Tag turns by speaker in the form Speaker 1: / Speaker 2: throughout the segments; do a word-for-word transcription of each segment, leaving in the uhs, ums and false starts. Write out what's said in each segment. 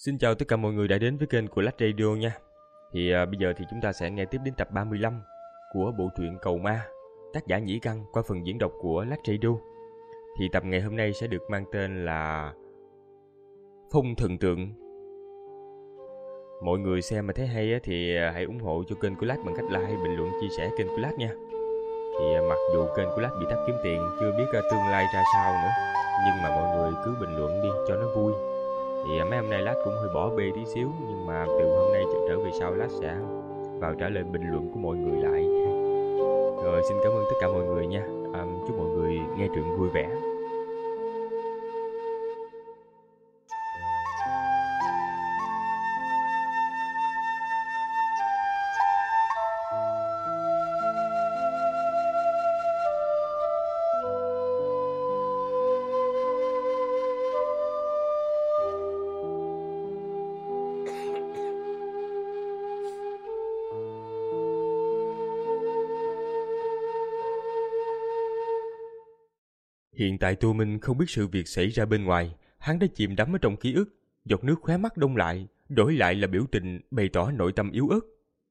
Speaker 1: Xin chào tất cả mọi người đã đến với kênh của Lách Radio nha. Thì à, bây giờ thì chúng ta sẽ nghe tiếp đến tập ba mươi lăm của bộ truyện Cầu Ma, tác giả Nhĩ Căn qua phần diễn đọc của Lách Radio. Thì tập ngày hôm nay sẽ được mang tên là Phong Thần Tượng. Mọi người xem mà thấy hay á, thì hãy ủng hộ cho kênh của Lách bằng cách like, bình luận, chia sẻ kênh của Lách nha. Thì à, mặc dù kênh của Lách bị tắt kiếm tiền, chưa biết à, tương lai ra sao nữa, nhưng mà mọi người cứ bình luận đi cho nó vui. Thì mấy hôm nay Lát cũng hơi bỏ bê tí xíu, nhưng mà từ hôm nay trở về sau Lát sẽ vào trả lời bình luận của mọi người lại. Rồi xin cảm ơn tất cả mọi người nha. à, Chúc mọi người nghe truyện vui vẻ. Hiện tại Tô Minh không biết sự việc xảy ra bên ngoài, hắn đã chìm đắm ở trong ký ức, giọt nước khóe mắt đông lại, đổi lại là biểu tình bày tỏ nội tâm yếu ớt.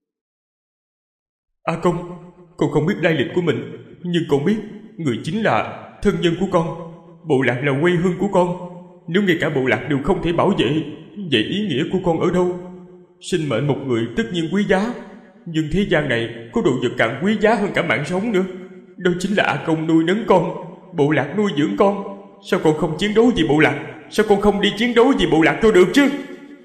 Speaker 1: À công, con không biết lai lịch của mình, nhưng con biết người chính là thân nhân của con, bộ lạc là quê hương của con. Nếu ngay cả bộ lạc đều không thể bảo vệ, vậy ý nghĩa của con ở đâu? Sinh mệnh một người tất nhiên quý giá, nhưng thế gian này có đồ vật càng quý giá hơn cả mạng sống nữa. Đó chính là A Công nuôi nấng con, bộ lạc nuôi dưỡng con. Sao con không chiến đấu vì bộ lạc? Sao con không đi chiến đấu vì bộ lạc cho được chứ?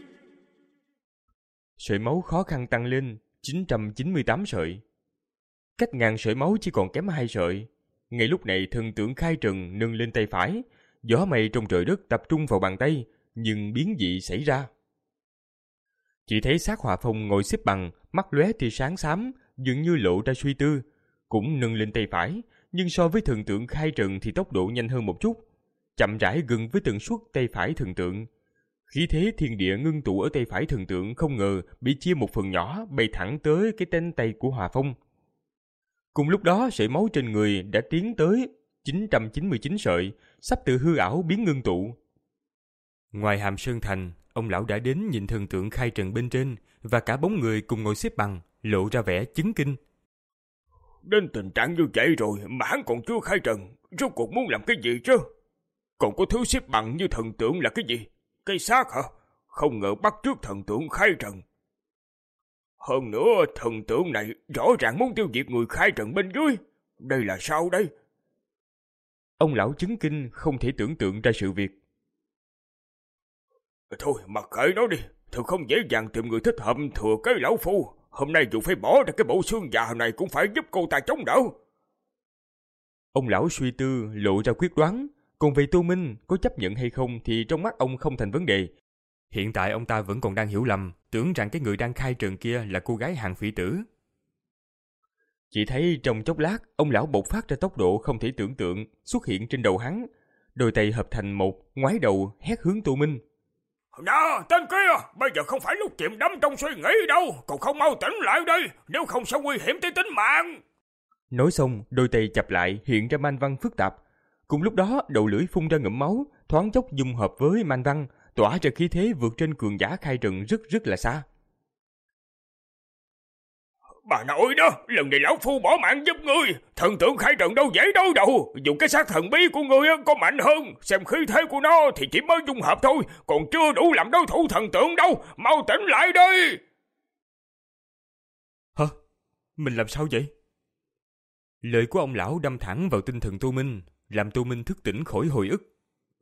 Speaker 1: Sợi máu khó khăn tăng lên chín trăm chín mươi tám sợi. Cách ngàn sợi máu chỉ còn kém hai sợi. Ngay lúc này thần tượng Khai Trần nâng lên tay phải, gió mây trong trời đất tập trung vào bàn tay, nhưng biến dị xảy ra. Chỉ thấy xác Hòa Phong ngồi xếp bằng, mắt lóe tia sáng xám, dường như lộ ra suy tư, cũng nâng lên tay phải, nhưng so với thần tượng Khai Trần thì tốc độ nhanh hơn một chút, chậm rãi gần với tần suất tay phải thần tượng. Khí thế thiên địa ngưng tụ ở tay phải thần tượng không ngờ bị chia một phần nhỏ bay thẳng tới cái tên tay của Hòa Phong. Cùng lúc đó sợi máu trên người đã tiến tới chín trăm chín mươi chín sợi, sắp từ hư ảo biến ngưng tụ. Ngoài Hàm Sơn Thành, ông lão đã đến nhìn thần tượng Khai Trần bên trên, và cả bốn người cùng ngồi xếp bằng, lộ ra vẻ chấn kinh.
Speaker 2: Đến tình trạng như vậy rồi mà hắn còn chưa khai trần, rốt cuộc muốn làm cái gì chứ? Còn có thứ xếp bằng như thần tượng là cái gì? Cây xác hả? Không ngờ bắt trước thần tượng khai trần. Hơn nữa thần tượng này rõ ràng muốn tiêu diệt người khai trần bên dưới. Đây là sao đây?
Speaker 1: Ông lão chấn kinh không thể tưởng tượng ra sự việc.
Speaker 2: Thôi mặc kệ nó đi, thật không dễ dàng tìm người thích hợp thừa cái lão phu. Hôm nay dù phải bỏ ra cái bộ xương già này cũng phải giúp cô ta chống đỡ.
Speaker 1: Ông lão suy tư lộ ra quyết đoán. Còn về Tô Minh có chấp nhận hay không thì trong mắt ông không thành vấn đề. Hiện tại ông ta vẫn còn đang hiểu lầm, tưởng rằng cái người đang khai trần kia là cô gái Hàng Phỉ Tử. Chỉ thấy trong chốc lát, ông lão bộc phát ra tốc độ không thể tưởng tượng xuất hiện trên đầu hắn. Đôi tay hợp thành một, ngoái đầu hét hướng Tô Minh.
Speaker 2: Nè, tên kia, bây giờ không phải lúc chìm đắm trong suy nghĩ đâu, còn không mau tỉnh lại đây, nếu không sẽ nguy hiểm tới tính mạng.
Speaker 1: Nói xong, đôi tay chập lại hiện ra man văn phức tạp. Cùng lúc đó, đầu lưỡi phun ra ngụm máu, thoáng chốc dung hợp với man văn, tỏa ra khí thế vượt trên cường giả Khai Trần rất rất là xa.
Speaker 2: Bà nội đó, lần này lão phu bỏ mạng giúp ngươi, thần tượng Khai Trần đâu dễ đâu đâu, dùng cái xác thần bí của ngươi có mạnh hơn, xem khí thế của nó thì chỉ mới dung hợp thôi, còn chưa đủ làm đối thủ thần tượng đâu, mau tỉnh lại đi.
Speaker 1: Hả? Mình làm sao vậy? Lời của ông lão đâm thẳng vào tinh thần Tô Minh, làm Tô Minh thức tỉnh khỏi hồi ức.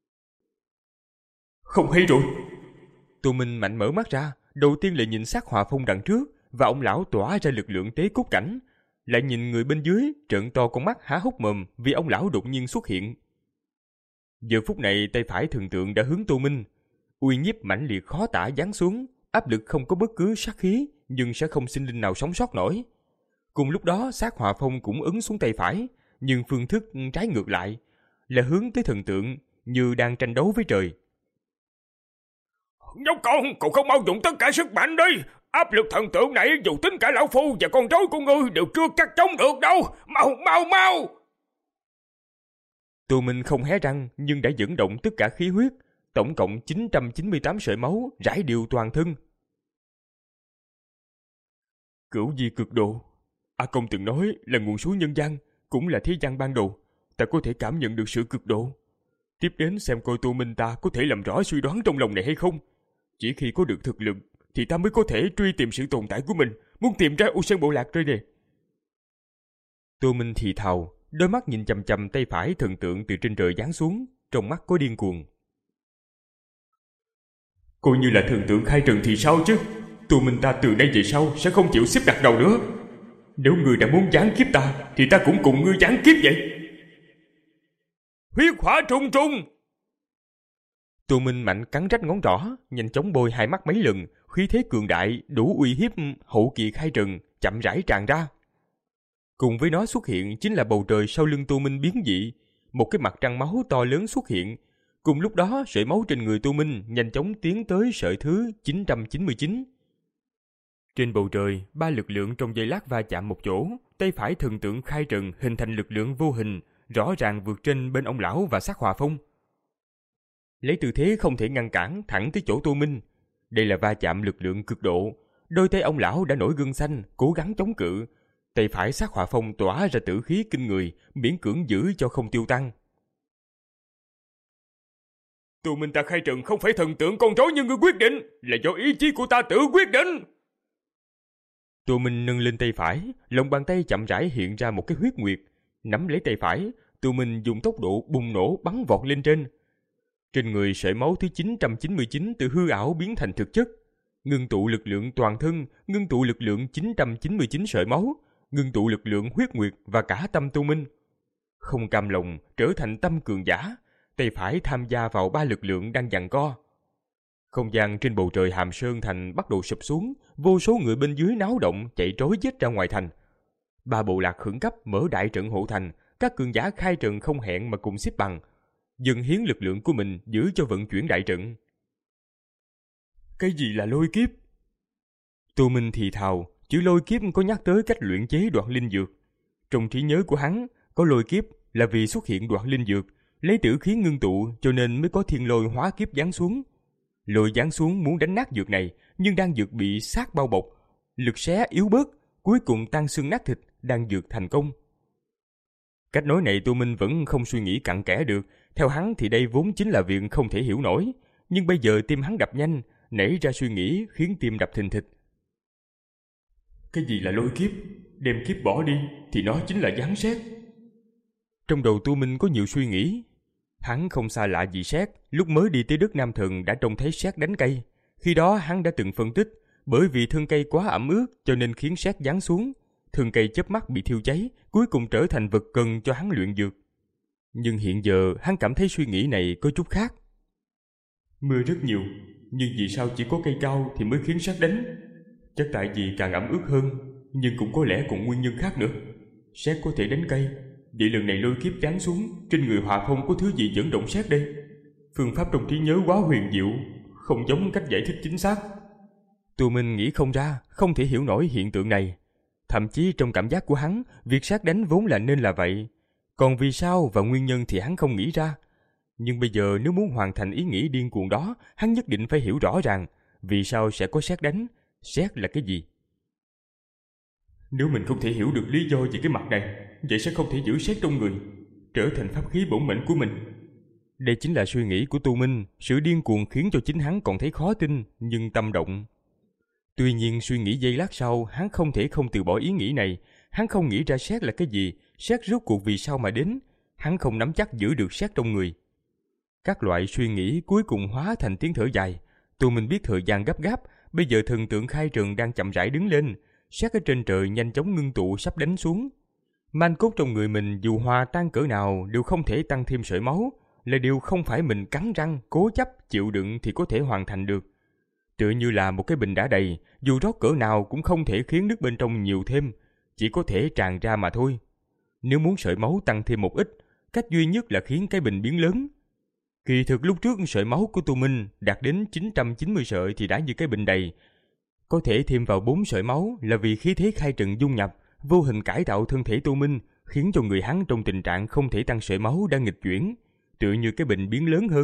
Speaker 1: Không hay rồi. Tô Minh mạnh mở mắt ra, đầu tiên là nhìn xác Hòa Phong đằng trước, và ông lão tỏa ra lực lượng tế cốt cảnh, lại nhìn người bên dưới trợn to con mắt há hốc mồm vì ông lão đột nhiên xuất hiện. Giờ phút này tay phải thần tượng đã hướng Tô Minh, uy nhiếp mãnh liệt khó tả giáng xuống, áp lực không có bất cứ sát khí, nhưng sẽ không sinh linh nào sống sót nổi. Cùng lúc đó xác Hòa Phong cũng ấn xuống tay phải, nhưng phương thức trái ngược lại, là hướng tới thần tượng như đang tranh đấu với trời.
Speaker 2: Nhóc con, cậu không mau dùng tất cả sức mạnh đi. Áp lực thần tượng này dù tính cả lão phu và con rối của ngươi đều chưa chắc chống được đâu. Mau, mau, mau.
Speaker 1: Tô Minh không hé răng nhưng đã dẫn động tất cả khí huyết, tổng cộng chín trăm chín mươi tám sợi máu rải đều toàn thân. Cửu di cực độ. A Công từng nói là nguồn suối nhân gian, cũng là thế gian ban đầu. Ta có thể cảm nhận được sự cực độ. Tiếp đến xem coi Tô Minh ta có thể làm rõ suy đoán trong lòng này hay không. Chỉ khi có được thực lực thì ta mới có thể truy tìm sự tồn tại của mình, muốn tìm ra U Sơn Bộ Lạc rồi nè. Tô Minh thì thào, đôi mắt nhìn chằm chằm tay phải thần tượng từ trên trời giáng xuống, trong mắt có điên cuồng. Coi như là thần tượng khai trần thì sao chứ? Tô Minh ta từ đây về sau sẽ không chịu xếp đặt đầu nữa. Nếu ngươi đã muốn giáng kiếp ta thì ta cũng cùng ngươi giáng kiếp vậy. Huyết hỏa trùng trùng. Tô Minh mạnh cắn rách ngón trỏ, nhanh chóng bôi hai mắt mấy lần, khí thế cường đại đủ uy hiếp hậu kỳ khai trần chậm rãi tràn ra. Cùng với nó xuất hiện chính là bầu trời sau lưng Tô Minh biến dị, một cái mặt trăng máu to lớn xuất hiện. Cùng lúc đó, sợi máu trên người Tô Minh nhanh chóng tiến tới sợi thứ chín trăm chín mươi chín. Trên bầu trời, ba lực lượng trong giây lát va chạm một chỗ, tay phải thần tượng khai trần hình thành lực lượng vô hình, rõ ràng vượt trên bên ông lão và Sát Hòa Phong. Lấy tư thế không thể ngăn cản thẳng tới chỗ Tô Minh. Đây là va chạm lực lượng cực độ, đôi tay ông lão đã nổi gân xanh, cố gắng chống cự. Tay phải Sát Hỏa Phong tỏa ra tử khí kinh người, miễn cưỡng giữ cho không tiêu tan. Tô Minh ta khai trần không phải thần tượng con rối như ngươi quyết định, là do ý chí của ta tự quyết định. Tô Minh nâng lên tay phải, lòng bàn tay chậm rãi hiện ra một cái huyết nguyệt, nắm lấy tay phải, Tô Minh dùng tốc độ bùng nổ bắn vọt lên trên. Trên người sợi máu thứ chín trăm chín mươi chín từ hư ảo biến thành thực chất, ngưng tụ lực lượng toàn thân, ngưng tụ lực lượng chín trăm chín mươi chín sợi máu, ngưng tụ lực lượng huyết nguyệt và cả tâm Tô Minh. Không cam lòng trở thành tâm cường giả, tay phải tham gia vào ba lực lượng đang giằng co. Không gian trên bầu trời Hàm Sơn Thành bắt đầu sụp xuống, vô số người bên dưới náo động chạy trối chết ra ngoài thành. Ba bộ lạc khẩn cấp mở đại trận hộ thành, các cường giả khai trận không hẹn mà cùng xếp bằng, dâng hiến lực lượng của mình giữ cho vận chuyển đại trận. Cái gì là lôi kiếp? Tô Minh thì thào, chữ lôi kiếp có nhắc tới cách luyện chế đoạt linh dược. Trong trí nhớ của hắn, có lôi kiếp là vì xuất hiện đoạt linh dược, lấy tử khí ngưng tụ cho nên mới có thiên lôi hóa kiếp giáng xuống. Lôi giáng xuống muốn đánh nát dược này, nhưng đan dược bị sát bao bọc, lực xé yếu bớt, cuối cùng tan xương nát thịt, đan dược thành công. Cách nói này Tô Minh vẫn không suy nghĩ cặn kẽ được, theo hắn thì đây vốn chính là việc không thể hiểu nổi, nhưng bây giờ tim hắn đập nhanh, nảy ra suy nghĩ khiến tim đập thình thịch. Cái gì là lôi kiếp? Đem kiếp bỏ đi thì nó chính là giáng sét. Trong đầu Tô Minh có nhiều suy nghĩ. Hắn không xa lạ gì sét, lúc mới đi tới đất Nam Thần đã trông thấy sét đánh cây. Khi đó hắn đã từng phân tích, bởi vì thân cây quá ẩm ướt cho nên khiến sét giáng xuống. Thân cây chớp mắt bị thiêu cháy, cuối cùng trở thành vật cần cho hắn luyện dược. Nhưng hiện giờ hắn cảm thấy suy nghĩ này có chút khác. Mưa rất nhiều, nhưng vì sao chỉ có cây cao thì mới khiến sét đánh? Chắc tại vì càng ẩm ướt hơn, nhưng cũng có lẽ còn nguyên nhân khác nữa. Sét có thể đánh cây, vậy lần này lôi kiếp giáng xuống, trên người Hòa Phong có thứ gì dẫn động sét đây? Phương pháp trong trí nhớ quá huyền diệu, không giống cách giải thích chính xác. Tô Minh nghĩ không ra, không thể hiểu nổi hiện tượng này. Thậm chí trong cảm giác của hắn, việc sét đánh vốn là nên là vậy. Còn vì sao và nguyên nhân thì hắn không nghĩ ra. Nhưng bây giờ nếu muốn hoàn thành ý nghĩ điên cuồng đó, hắn nhất định phải hiểu rõ ràng vì sao sẽ có sét đánh, sét là cái gì. Nếu mình không thể hiểu được lý do về cái mặt này, vậy sẽ không thể giữ sét trong người, trở thành pháp khí bổn mệnh của mình. Đây chính là suy nghĩ của Tô Minh, sự điên cuồng khiến cho chính hắn còn thấy khó tin, nhưng tâm động. Tuy nhiên suy nghĩ giây lát sau, hắn không thể không từ bỏ ý nghĩ này. Hắn không nghĩ ra sét là cái gì, sét rốt cuộc vì sao mà đến. Hắn không nắm chắc giữ được sét trong người. Các loại suy nghĩ cuối cùng hóa thành tiếng thở dài. Tô Minh biết thời gian gấp gáp, bây giờ thần tượng khai trần đang chậm rãi đứng lên, sét ở trên trời nhanh chóng ngưng tụ sắp đánh xuống. Man cốt trong người mình dù hòa tan cỡ nào đều không thể tăng thêm sợi máu, là điều không phải mình cắn răng cố chấp chịu đựng thì có thể hoàn thành được. Tựa như là một cái bình đã đầy, dù rót cỡ nào cũng không thể khiến nước bên trong nhiều thêm, chỉ có thể tràn ra mà thôi. Nếu muốn sợi máu tăng thêm một ít, cách duy nhất là khiến cái bình biến lớn. Kỳ thực lúc trước sợi máu của Tô Minh đạt đến chín trăm chín mươi sợi thì đã như cái bình đầy. Có thể thêm vào bốn sợi máu là vì khí thế khai trần dung nhập, vô hình cải tạo thân thể Tô Minh, khiến cho người hắn trong tình trạng không thể tăng sợi máu đang nghịch chuyển. Tựa như cái bình biến lớn hơn,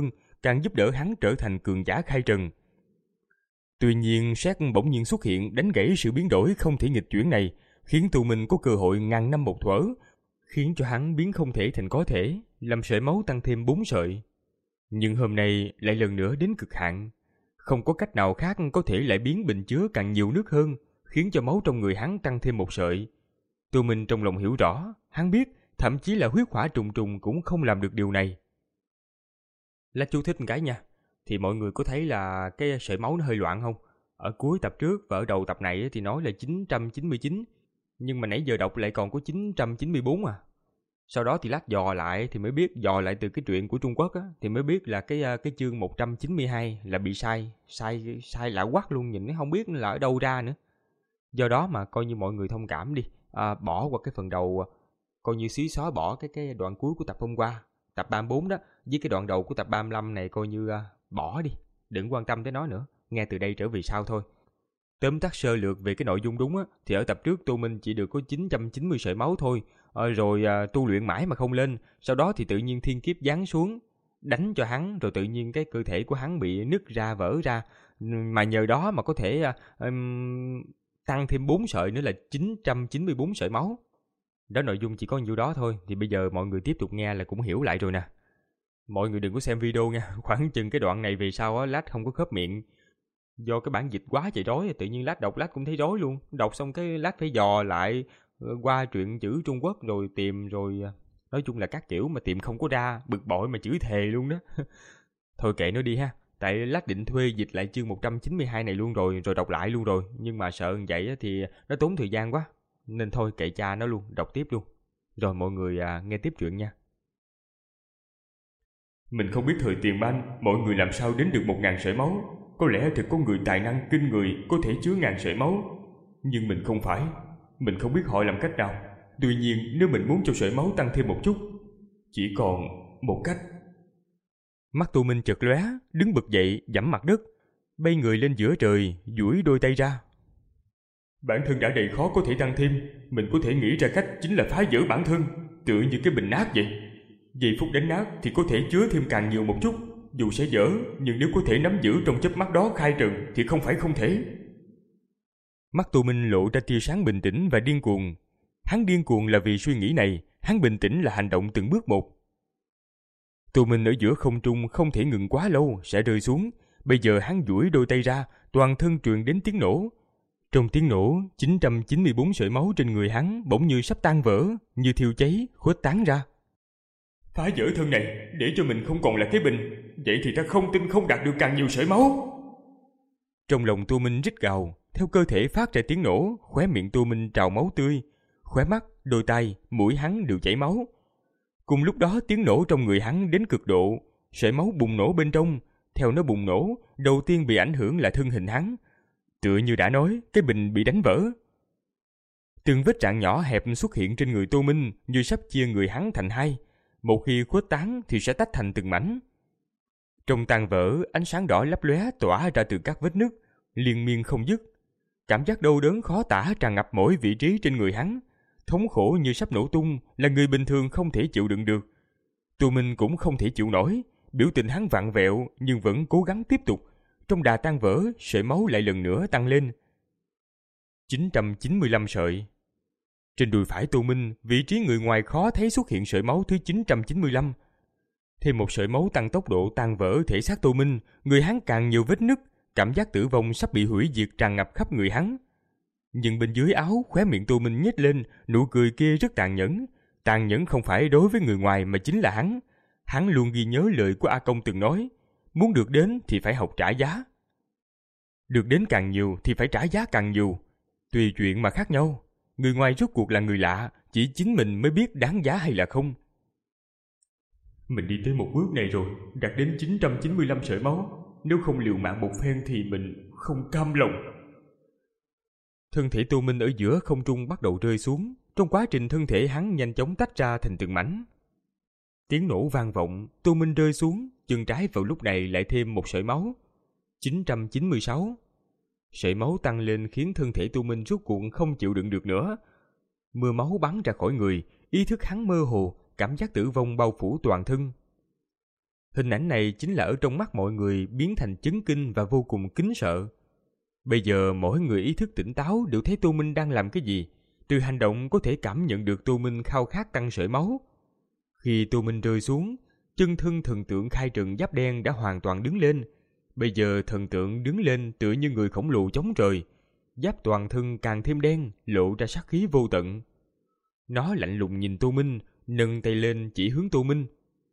Speaker 1: càng giúp đỡ hắn trở thành cường giả khai trần. Tuy nhiên, Sét bỗng nhiên xuất hiện đánh gãy sự biến đổi không thể nghịch chuyển này, khiến Tu Minh có cơ hội ngàn năm một thuở, khiến cho hắn biến không thể thành có thể, làm sợi máu tăng thêm bốn sợi. Nhưng hôm nay lại lần nữa đến cực hạn, không có cách nào khác có thể lại biến bình chứa càng nhiều nước hơn, khiến cho máu trong người hắn tăng thêm một sợi. Tu Minh trong lòng hiểu rõ, hắn biết thậm chí là huyết hỏa trùng trùng cũng không làm được điều này. Lá chú thích một cái nha, thì mọi người có thấy là cái sợi máu nó hơi loạn không? Ở cuối tập trước và ở đầu tập này thì nói là chín trăm chín mươi chín, nhưng mà nãy giờ đọc lại còn có chín trăm chín mươi bốn à. Sau đó thì lát dò lại thì mới biết, dò lại từ cái truyện của Trung Quốc á, thì mới biết là cái cái chương một trăm chín mươi hai là bị sai, sai sai lạ quắc luôn, nhìn nó không biết là ở đâu ra nữa. Do đó mà coi như mọi người thông cảm đi, à, bỏ qua cái phần đầu, coi như xí xóa bỏ cái cái đoạn cuối của tập hôm qua, tập ba mươi bốn đó, với cái đoạn đầu của tập ba mươi lăm này coi như uh, bỏ đi, đừng quan tâm tới nó nữa, nghe từ đây trở về sau thôi. Tóm tắt sơ lược về cái nội dung đúng á, thì ở tập trước Tu Minh chỉ được có chín trăm chín mươi sợi máu thôi, à, rồi à, tu luyện mãi mà không lên, sau đó thì tự nhiên thiên kiếp giáng xuống, đánh cho hắn, rồi tự nhiên cái cơ thể của hắn bị nứt ra vỡ ra, mà nhờ đó mà có thể à, um, tăng thêm bốn sợi nữa là chín trăm chín mươi bốn sợi máu. Đó, nội dung chỉ có nhiêu đó thôi, thì bây giờ mọi người tiếp tục nghe là cũng hiểu lại rồi nè. Mọi người đừng có xem video nha, khoảng chừng cái đoạn này về sau á, lát không có khớp miệng. Do cái bản dịch quá trời rối, tự nhiên lát đọc lát cũng thấy rối luôn. Đọc xong cái lát phải dò lại qua truyện chữ Trung Quốc rồi tìm rồi... Nói chung là các kiểu mà tìm không có ra, bực bội mà chửi thề luôn đó. Thôi kệ nó đi ha, tại lát định thuê dịch lại chương một trăm chín mươi hai này luôn rồi, rồi đọc lại luôn rồi. Nhưng mà sợ như vậy thì nó tốn thời gian quá. Nên thôi kệ cha nó luôn, đọc tiếp luôn. Rồi mọi người à, nghe tiếp chuyện nha.
Speaker 2: Mình không biết thời tiền banh mọi người làm sao đến được một ngàn sợi máu. Có lẽ thật có người tài năng kinh người có thể chứa ngàn sợi máu. Nhưng mình không phải. Mình không biết họ làm cách nào. Tuy nhiên nếu mình muốn cho sợi máu tăng thêm một chút, chỉ còn một cách.
Speaker 1: Mắt Tu Minh chợt lóe, đứng bật dậy, giẫm mặt đất, bay người lên giữa trời, duỗi đôi tay ra.
Speaker 2: Bản thân đã đầy khó có thể tăng thêm, mình có thể nghĩ ra cách chính là phá vỡ bản thân, tựa như cái bình nát vậy. Giây phút đánh nát thì có thể chứa thêm càng nhiều một chút, dù sẽ dở, nhưng nếu có thể nắm giữ trong chớp mắt đó khai trần thì không phải không thể.
Speaker 1: Mắt Tu Minh lộ ra tia sáng bình tĩnh và điên cuồng. Hắn điên cuồng là vì suy nghĩ này, hắn bình tĩnh là hành động từng bước một. Tu Minh ở giữa không trung không thể ngừng quá lâu, sẽ rơi xuống. Bây giờ hắn duỗi đôi tay ra, toàn thân truyền đến tiếng nổ. Trong tiếng nổ, chín trăm chín mươi bốn sợi máu trên người hắn bỗng như sắp tan vỡ, như thiêu cháy, khuếch tán ra.
Speaker 2: Phá vỡ thân này, để cho mình không còn là cái bình, vậy thì ta không tin không đạt được càng nhiều sợi máu.
Speaker 1: Trong lòng Tu Minh rít gào, theo cơ thể phát ra tiếng nổ, khóe miệng Tu Minh trào máu tươi, khóe mắt, đôi tay, mũi hắn đều chảy máu. Cùng lúc đó tiếng nổ trong người hắn đến cực độ, sợi máu bùng nổ bên trong, theo nó bùng nổ, đầu tiên bị ảnh hưởng là thân hình hắn. Tựa như đã nói, cái bình bị đánh vỡ. Từng vết rạn nhỏ hẹp xuất hiện trên người Tô Minh như sắp chia người hắn thành hai. Một khi khuếch tán thì sẽ tách thành từng mảnh. Trong tan vỡ, ánh sáng đỏ lấp lóe tỏa ra từ các vết nứt, liên miên không dứt. Cảm giác đau đớn khó tả tràn ngập mỗi vị trí trên người hắn. Thống khổ như sắp nổ tung là người bình thường không thể chịu đựng được. Tô Minh cũng không thể chịu nổi, biểu tình hắn vặn vẹo nhưng vẫn cố gắng tiếp tục. Trong đà tan vỡ, sợi máu lại lần nữa tăng lên. chín trăm chín mươi lăm sợi. Trên đùi phải Tô Minh, vị trí người ngoài khó thấy xuất hiện sợi máu thứ chín trăm chín mươi lăm. Thêm một sợi máu tăng tốc độ tan vỡ thể xác Tô Minh, người hắn càng nhiều vết nứt, cảm giác tử vong sắp bị hủy diệt tràn ngập khắp người hắn. Nhưng bên dưới áo, khóe miệng Tô Minh nhếch lên, nụ cười kia rất tàn nhẫn. Tàn nhẫn không phải đối với người ngoài mà chính là hắn. Hắn luôn ghi nhớ lời của A Công từng nói, muốn được đến thì phải học trả giá. Được đến càng nhiều thì phải trả giá càng nhiều. Tùy chuyện mà khác nhau. Người ngoài rốt cuộc là người lạ, chỉ chính mình mới biết đáng giá hay là không.
Speaker 2: Mình đi tới một bước này rồi, đạt đến chín trăm chín mươi lăm sợi máu. Nếu không liều mạng một phen thì mình không cam lòng.
Speaker 1: Thân thể Tô Minh ở giữa không trung bắt đầu rơi xuống. Trong quá trình thân thể hắn nhanh chóng tách ra thành từng mảnh. Tiếng nổ vang vọng, Tô Minh rơi xuống, chân trái vào lúc này lại thêm một sợi máu. chín trăm chín mươi sáu. Sợi máu tăng lên khiến thân thể Tô Minh rốt cuộc không chịu đựng được nữa. Mưa máu bắn ra khỏi người, ý thức hắn mơ hồ, cảm giác tử vong bao phủ toàn thân. Hình ảnh này chính là ở trong mắt mọi người biến thành chấn kinh và vô cùng kính sợ. Bây giờ mỗi người ý thức tỉnh táo đều thấy Tô Minh đang làm cái gì. Từ hành động có thể cảm nhận được Tô Minh khao khát tăng sợi máu. Khi Tô Minh rơi xuống, chân thân thần tượng khai trần giáp đen đã hoàn toàn đứng lên. Bây giờ thần tượng đứng lên tựa như người khổng lồ chống trời. Giáp toàn thân càng thêm đen, lộ ra sát khí vô tận. Nó lạnh lùng nhìn Tô Minh, nâng tay lên chỉ hướng Tô Minh.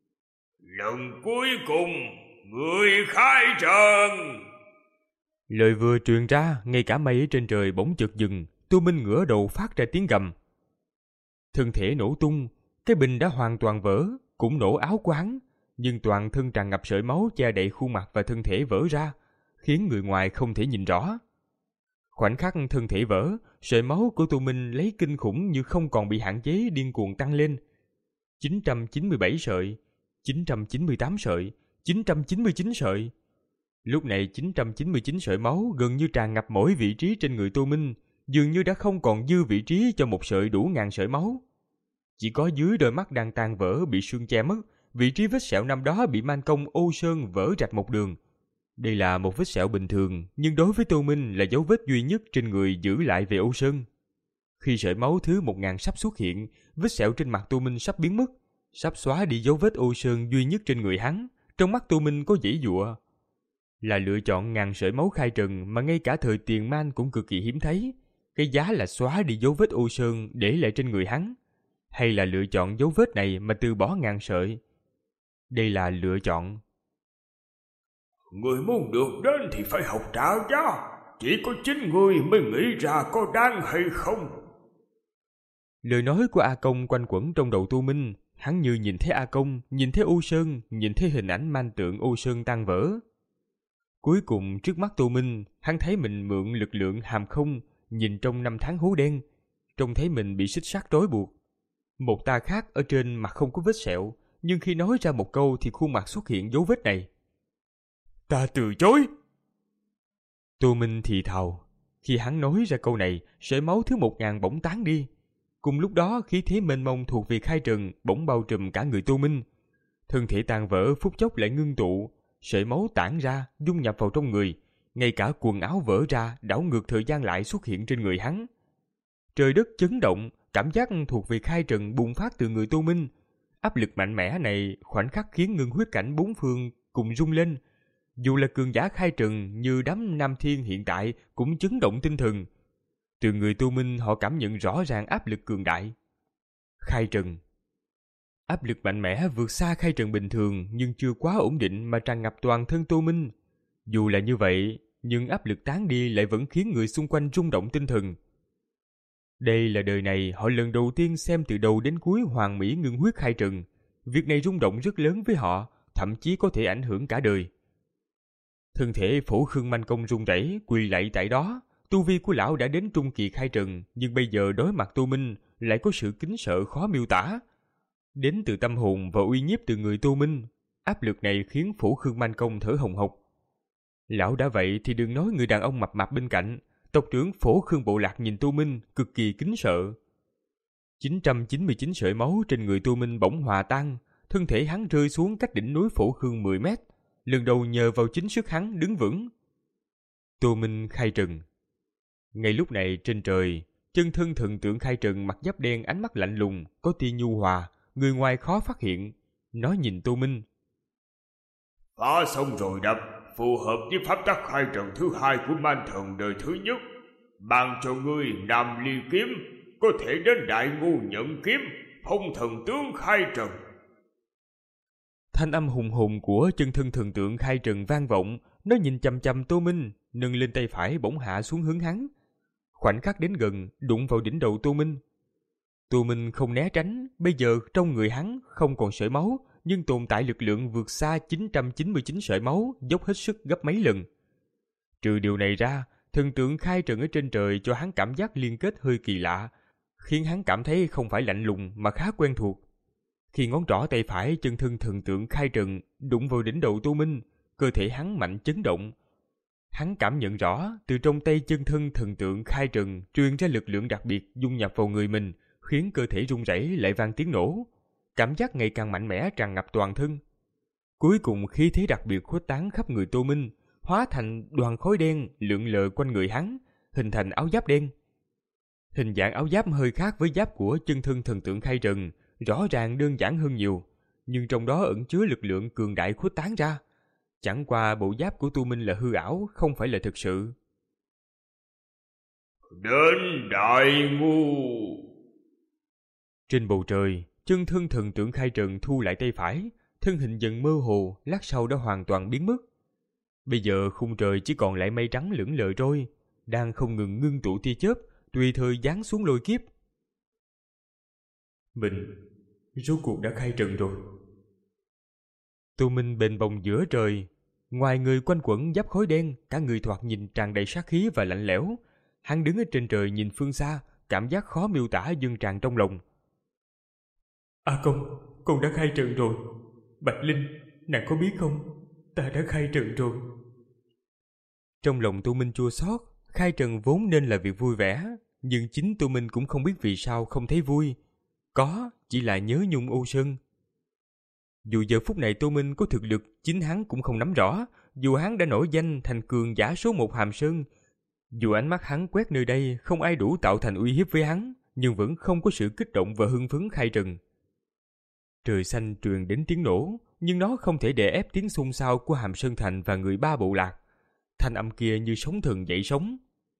Speaker 2: Lần cuối cùng, người khai trần!
Speaker 1: Lời vừa truyền ra, ngay cả mây ở trên trời bỗng chợt dừng. Tô Minh ngửa đầu phát ra tiếng gầm. Thân thể nổ tung, cái bình đã hoàn toàn vỡ, cũng nổ áo của hắn, nhưng toàn thân tràn ngập sợi máu che đậy khuôn mặt và thân thể vỡ ra, khiến người ngoài không thể nhìn rõ. Khoảnh khắc thân thể vỡ, sợi máu của Tô Minh lấy kinh khủng như không còn bị hạn chế điên cuồng tăng lên. chín trăm chín mươi bảy sợi, chín trăm chín mươi tám sợi, chín trăm chín mươi chín sợi. Lúc này chín trăm chín mươi chín sợi máu gần như tràn ngập mỗi vị trí trên người Tô Minh, dường như đã không còn dư vị trí cho một sợi đủ ngàn sợi máu. Chỉ có dưới đôi mắt đang tan vỡ bị sương che mất, vị trí vết sẹo năm đó bị man công ô sơn vỡ rạch một đường. Đây là một vết sẹo bình thường, nhưng đối với Tô Minh là dấu vết duy nhất trên người giữ lại về ô sơn. Khi sợi máu thứ một ngàn sắp xuất hiện, vết sẹo trên mặt Tô Minh sắp biến mất, sắp xóa đi dấu vết ô sơn duy nhất trên người hắn. Trong mắt Tô Minh có giãy giụa. Là lựa chọn ngàn sợi máu khai trần mà ngay cả thời tiền man cũng cực kỳ hiếm thấy. Cái giá là xóa đi dấu vết ô sơn để lại trên người hắn, hay là lựa chọn dấu vết này mà từ bỏ ngàn sợi? Đây là lựa chọn.
Speaker 2: Người muốn được đến thì phải học trả giá. Chỉ có chính người mới nghĩ ra có đáng hay không.
Speaker 1: Lời nói của A Công quanh quẩn trong đầu Tô Minh. Hắn như nhìn thấy A Công, nhìn thấy ô sơn, nhìn thấy hình ảnh man tượng ô sơn tan vỡ. Cuối cùng trước mắt Tô Minh, hắn thấy mình mượn lực lượng hàm không, nhìn trong năm tháng hố đen, trông thấy mình bị xích sắt trói buộc. Một ta khác ở trên mặt không có vết sẹo, nhưng khi nói ra một câu thì khuôn mặt xuất hiện dấu vết này.
Speaker 2: Ta từ chối.
Speaker 1: Tô Minh thì thào. Khi hắn nói ra câu này, sợi máu thứ một ngàn bỗng tán đi. Cùng lúc đó khí thế mênh mông thuộc về khai trần bỗng bao trùm cả người Tô Minh. Thân thể tan vỡ phút chốc lại ngưng tụ, sợi máu tản ra, dung nhập vào trong người. Ngay cả quần áo vỡ ra, đảo ngược thời gian lại xuất hiện trên người hắn. Trời đất chấn động, cảm giác thuộc về khai trần bùng phát từ người Tô Minh. Áp lực mạnh mẽ này khoảnh khắc khiến ngưng huyết cảnh bốn phương cùng rung lên. Dù là cường giả khai trần như đám Nam Thiên hiện tại cũng chấn động tinh thần. Từ người Tô Minh họ cảm nhận rõ ràng áp lực cường đại. Khai trần. Áp lực mạnh mẽ vượt xa khai trần bình thường nhưng chưa quá ổn định mà tràn ngập toàn thân Tô Minh. Dù là như vậy, nhưng áp lực tán đi lại vẫn khiến người xung quanh rung động tinh thần. Đây là đời này họ lần đầu tiên xem từ đầu đến cuối hoàn mỹ ngưng huyết khai trần. Việc này rung động rất lớn với họ, thậm chí có thể ảnh hưởng cả đời. Thân thể Phổ Khương Manh Công run rẩy quỳ lạy tại đó. Tu vi của lão đã đến trung kỳ khai trần, nhưng bây giờ đối mặt Tô Minh lại có sự kính sợ khó miêu tả. Đến từ tâm hồn và uy nhiếp từ người Tô Minh, áp lực này khiến Phổ Khương Manh Công thở hồng hộc. Lão đã vậy thì đừng nói người đàn ông mập mạp bên cạnh. Tộc trưởng Phổ Khương Bộ Lạc nhìn Tô Minh cực kỳ kính sợ. chín trăm chín mươi chín sợi máu trên người Tô Minh bỗng hòa tan, thân thể hắn rơi xuống cách đỉnh núi Phổ Khương mười mét, lần đầu nhờ vào chính sức hắn đứng vững. Tô Minh khai trần. Ngay lúc này trên trời, chân thân thần tượng khai trần mặt giáp đen ánh mắt lạnh lùng, có tia nhu hòa, người ngoài khó phát hiện. Nó nhìn Tô Minh.
Speaker 2: Phá xong rồi đập, phù hợp với pháp tắc khai trần thứ hai của man thần đời thứ nhất. Ban cho ngươi Nam Ly Kiếm, có thể đến Đại Ngu nhận kiếm, phong thần tướng khai trần.
Speaker 1: Thanh âm hùng hùng của chân thân thần tượng khai trần vang vọng. Nó nhìn chằm chằm Tô Minh, nâng lên tay phải bỗng hạ xuống hướng hắn. Khoảnh khắc đến gần, đụng vào đỉnh đầu Tô Minh. Tô Minh không né tránh, bây giờ trong người hắn không còn sợi máu, nhưng tồn tại lực lượng vượt xa chín trăm chín mươi chín sợi máu, dốc hết sức gấp mấy lần. Trừ điều này ra, thần tượng khai trần ở trên trời cho hắn cảm giác liên kết hơi kỳ lạ, khiến hắn cảm thấy không phải lạnh lùng mà khá quen thuộc. Khi ngón trỏ tay phải chân thân thần tượng khai trần đụng vào đỉnh đầu Tô Minh, cơ thể hắn mạnh chấn động. Hắn cảm nhận rõ từ trong tay chân thân thần tượng khai trần truyền ra lực lượng đặc biệt dung nhập vào người mình, khiến cơ thể rung rẩy lại vang tiếng nổ. Cảm giác ngày càng mạnh mẽ tràn ngập toàn thân. Cuối cùng khí thế đặc biệt khuếch tán khắp người Tô Minh, hóa thành đoàn khói đen lượn lờ quanh người hắn, hình thành áo giáp đen. Hình dạng áo giáp hơi khác với giáp của chân thân thần tượng Khai Trần, rõ ràng đơn giản hơn nhiều, nhưng trong đó ẩn chứa lực lượng cường đại khuếch tán ra. Chẳng qua bộ giáp của Tô Minh là hư ảo, không phải là thực sự.
Speaker 2: Đến đại ngu.
Speaker 1: Trên bầu trời, chân thân thần tượng Khai Trần thu lại tay phải, thân hình dần mơ hồ, lát sau đã hoàn toàn biến mất. Bây giờ khung trời chỉ còn lại mây trắng lững lờ trôi, đang không ngừng ngưng tụ tia chớp, tùy thời giáng xuống lôi kiếp. Mình, rốt cuộc đã khai trần rồi. Tô Minh bền bồng giữa trời, ngoài người quanh quẩn giáp khói đen, cả người thoạt nhìn tràn đầy sát khí và lạnh lẽo. Hắn đứng ở trên trời nhìn phương xa, cảm giác khó miêu tả dâng tràn trong lòng. A Công, con đã khai trần rồi. Bạch Linh, nàng có biết không? Ta đã khai trần rồi. Trong lòng Tô Minh chua xót, khai trần vốn nên là việc vui vẻ, nhưng chính Tô Minh cũng không biết vì sao không thấy vui. Có, chỉ là nhớ nhung Âu Sơn. Dù giờ phút này Tô Minh có thực lực, chính hắn cũng không nắm rõ. Dù hắn đã nổi danh thành cường giả số một Hàm Sơn, dù ánh mắt hắn quét nơi đây không ai đủ tạo thành uy hiếp với hắn, nhưng vẫn không có sự kích động và hưng phấn khai trần. Trời xanh truyền đến tiếng nổ, nhưng nó không thể đè ép tiếng xôn xao của Hàm Sơn Thành và người ba bộ lạc. Thanh âm kia như sóng thần dậy sóng.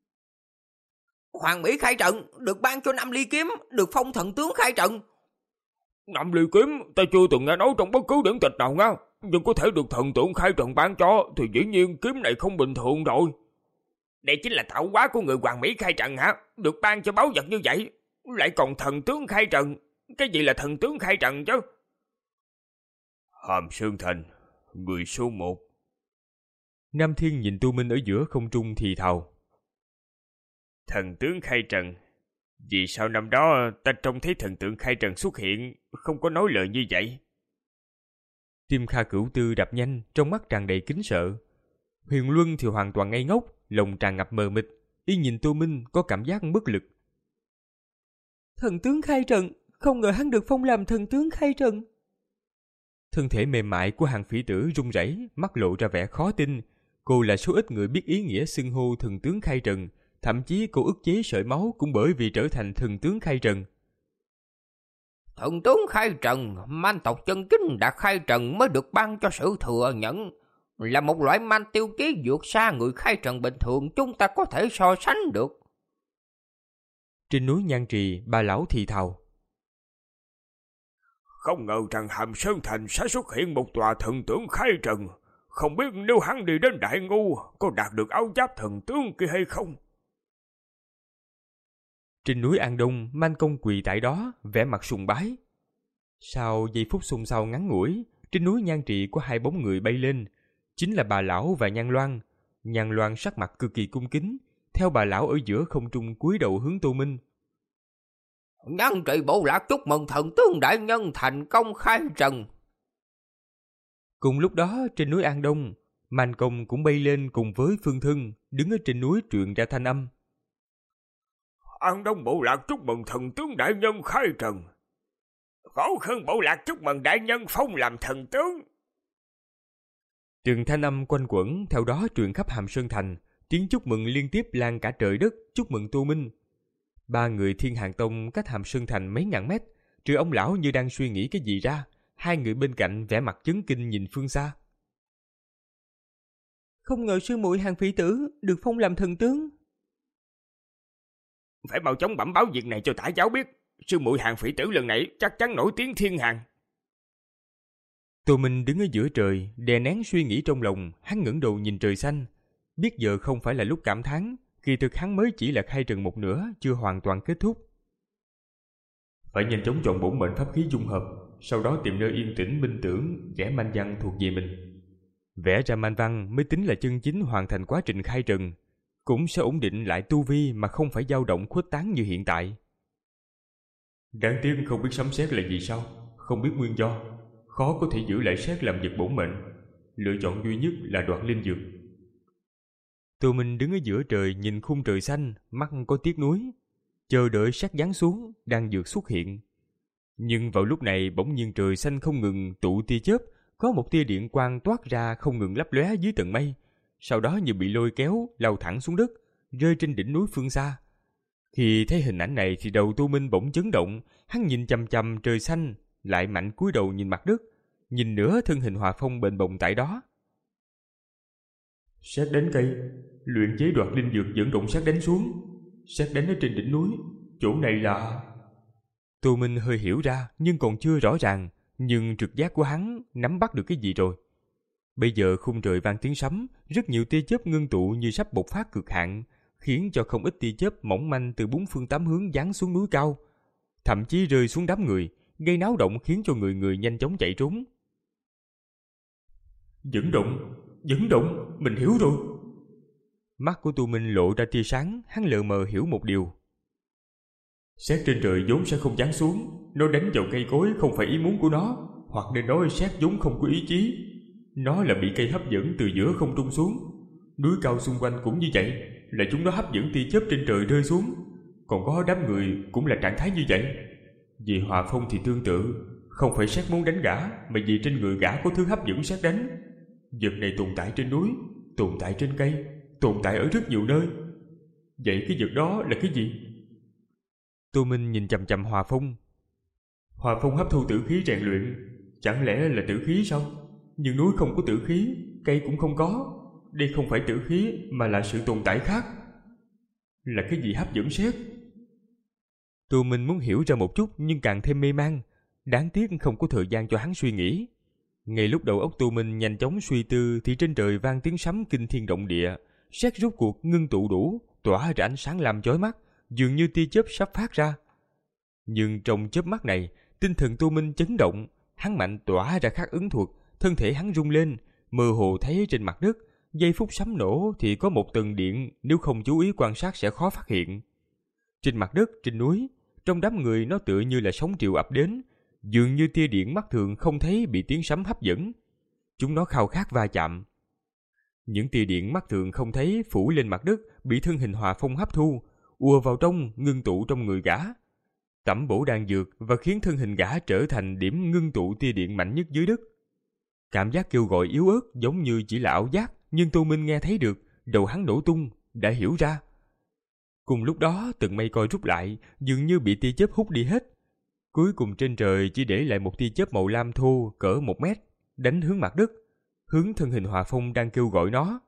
Speaker 3: Hoàng Mỹ khai trận, được ban cho năm ly kiếm, được phong thần tướng khai trận.
Speaker 2: Năm ly kiếm, ta chưa từng nghe nói trong bất cứ điển tịch nào nha. Nhưng có thể được thần tượng khai trận ban cho, thì dĩ nhiên kiếm này không bình thường rồi.
Speaker 3: Đây chính là tạo hóa của người Hoàng Mỹ khai trận hả? Được ban cho báu vật như vậy, lại còn thần tướng khai trận. Cái gì là thần tướng khai trận chứ?
Speaker 2: Hàm Sơn Thành, người số một.
Speaker 1: Nam Thiên nhìn Tô Minh ở giữa không trung thì thào.
Speaker 2: Thần tướng khai trần. Vì sao năm đó ta trông thấy thần tượng khai trần xuất hiện, không có nói lời như vậy?
Speaker 1: Tim Kha Cửu Tư đập nhanh, trong mắt tràn đầy kính sợ. Huyền Luân thì hoàn toàn ngây ngốc, lòng tràn ngập mờ mịt, y nhìn Tô Minh có cảm giác bất lực. Thần tướng khai trần, không ngờ hắn được phong làm thần tướng khai trần. Thân thể mềm mại của Hàng Phỉ Tử run rẩy, mắt lộ ra vẻ khó tin. Cô là số ít người biết ý nghĩa xưng hô thần tướng khai trần, thậm chí cô ức chế sợi máu cũng bởi vì trở thành thần tướng khai trần.
Speaker 3: Thần tướng khai trần, man tộc chân chính đã khai trần mới được ban cho sự thừa nhận. Là một loại man tiêu chí vượt xa người khai trần bình thường chúng ta có thể so sánh được.
Speaker 1: Trên núi Nhan Trì, bà lão thì thào.
Speaker 2: Không ngờ rằng Hàm Sơn Thành sẽ xuất hiện một tòa thần tướng khai trần. Không biết nếu hắn đi đến Đại Ngu có đạt được áo giáp thần tướng kia hay không?
Speaker 1: Trên núi An Đông, Man Công quỳ tại đó, vẻ mặt sùng bái. Sau giây phút xôn xao ngắn ngủi, trên núi Nhan Trì có hai bóng người bay lên, chính là bà lão và Nhan Loan. Nhan Loan sắc mặt cực kỳ cung kính, theo bà lão ở giữa không trung cúi đầu hướng Tô Minh.
Speaker 3: Nhan Trì bộ lạc chúc mừng thần tướng đại nhân thành công khai trần.
Speaker 1: Cùng lúc đó, trên núi An Đông, Man Công cũng bay lên cùng với Phương Thân, đứng ở trên núi truyền ra thanh âm.
Speaker 2: An Đông bộ lạc chúc mừng thần tướng đại nhân khai trần. Võ Khương bộ lạc chúc mừng đại nhân phong làm thần tướng.
Speaker 1: Từng thanh âm quanh quẩn, theo đó truyền khắp Hàm Sơn Thành, tiếng chúc mừng liên tiếp lan cả trời đất, chúc mừng Tô Minh. Ba người Thiên Hàng Tông cách Hàm Sơn Thành mấy ngàn mét, trừ ông lão như đang suy nghĩ cái gì ra, hai người bên cạnh vẻ mặt chấn kinh nhìn phương xa. Không ngờ sư muội Hàng Phỉ Tử được phong làm thần tướng.
Speaker 2: Phải mau chóng bẩm báo việc này cho tả giáo biết. Sư muội Hàng Phỉ Tử lần này chắc chắn nổi tiếng thiên hàng.
Speaker 1: Tô Minh đứng ở giữa trời, đè nén suy nghĩ trong lòng, hắn ngẩng đầu nhìn trời xanh. Biết giờ không phải là lúc cảm thán, kỳ thực hắn mới chỉ là khai trần một nửa, chưa hoàn toàn kết thúc. Phải nhanh chóng chọn bổn mệnh pháp khí dung hợp, sau đó tìm nơi yên tĩnh minh tưởng, vẽ manh văn thuộc về mình. Vẽ ra manh văn mới tính là chân chính hoàn thành quá trình khai trần, cũng sẽ ổn định lại tu vi mà không phải dao động khuếch tán như hiện tại. Đáng tiếc không biết sấm sét là gì sao, không biết nguyên do, khó có thể giữ lại sét làm vật bổn mệnh. Lựa chọn duy nhất là đoạt linh dược. Tô Minh đứng ở giữa trời nhìn khung trời xanh, mắt có tiếc nuối, chờ đợi sét giáng xuống, đang dược xuất hiện. Nhưng vào lúc này bỗng nhiên trời xanh không ngừng tụ tia chớp, có một tia điện quang toát ra không ngừng lấp lóe dưới tầng mây, sau đó như bị lôi kéo lao thẳng xuống đất, rơi trên đỉnh núi phương xa. Khi thấy hình ảnh này thì đầu Tô Minh bỗng chấn động, hắn nhìn chằm chằm trời xanh, lại mạnh cúi đầu nhìn mặt đất, nhìn nửa thân hình Hòa Phong bềnh bồng tại đó. Sét đánh cây, luyện chế đoạt linh dược dẫn động sét đánh xuống, sét đánh ở trên đỉnh núi, chỗ này là... Tô Minh hơi hiểu ra nhưng còn chưa rõ ràng, nhưng trực giác của hắn nắm bắt được cái gì rồi. Bây giờ khung trời vang tiếng sấm, rất nhiều tia chớp ngưng tụ như sắp bộc phát cực hạn, khiến cho không ít tia chớp mỏng manh từ bốn phương tám hướng giáng xuống núi cao, thậm chí rơi xuống đám người, gây náo động khiến cho người người nhanh chóng chạy trốn. Dẫn động, dẫn động, mình hiểu rồi. Mắt của Tô Minh lộ ra tia sáng, hắn lờ mờ hiểu một điều. Sét trên trời vốn sẽ không giáng xuống, nó đánh vào cây cối không phải ý muốn của nó, hoặc nên nói sét vốn không có ý chí. Nó là bị cây hấp dẫn từ giữa không trung xuống. Núi cao xung quanh cũng như vậy, là chúng nó hấp dẫn tia chớp trên trời rơi xuống. Còn có đám người cũng là trạng thái như vậy. Vì Hòa Phong thì tương tự, không phải sét muốn đánh gã, mà vì trên người gã có thứ hấp dẫn sét đánh. Vật này tồn tại trên núi, tồn tại trên cây, tồn tại ở rất nhiều nơi. Vậy cái vật đó là cái gì? Tô Minh nhìn chằm chằm Hòa Phong. Hòa Phong hấp thu tử khí rèn luyện, chẳng lẽ là tử khí sao? Nhưng núi không có tử khí, cây cũng không có. Đây không phải tử khí mà là sự tồn tại khác. Là cái gì hấp dẫn sét? Tô Minh muốn hiểu ra một chút nhưng càng thêm mê man. Đáng tiếc không có thời gian cho hắn suy nghĩ. Ngay lúc đầu óc Tô Minh nhanh chóng suy tư thì trên trời vang tiếng sấm kinh thiên động địa, sét rốt cuộc ngưng tụ đủ, tỏa ra ánh sáng lam chói mắt, dường như tia chớp sắp phát ra. Nhưng trong chớp mắt này, tinh thần Tô Minh chấn động, hắn mạnh tỏa ra khắc ứng thuật, thân thể hắn rung lên, mơ hồ thấy trên mặt đất, giây phút sấm nổ thì có một tầng điện, nếu không chú ý quan sát sẽ khó phát hiện. Trên mặt đất, trên núi, trong đám người nó tựa như là sóng triều ập đến, dường như tia điện mắt thường không thấy bị tiếng sấm hấp dẫn. Chúng nó khao khát va chạm. Những tia điện mắt thường không thấy phủ lên mặt đất bị thân hình Hòa Phong hấp thu, ùa vào trong ngưng tụ trong người gã, tẩm bổ đan dược và khiến thân hình gã trở thành điểm ngưng tụ tia điện mạnh nhất dưới đất. Cảm giác kêu gọi yếu ớt giống như chỉ là ảo giác, nhưng Tô Minh nghe thấy được, đầu hắn nổ tung, đã hiểu ra. Cùng lúc đó từng mây coi rút lại, dường như bị tia chớp hút đi hết. Cuối cùng trên trời chỉ để lại một tia chớp màu lam thô cỡ một mét, đánh hướng mặt đất, hướng thân hình Hòa Phong đang kêu gọi nó.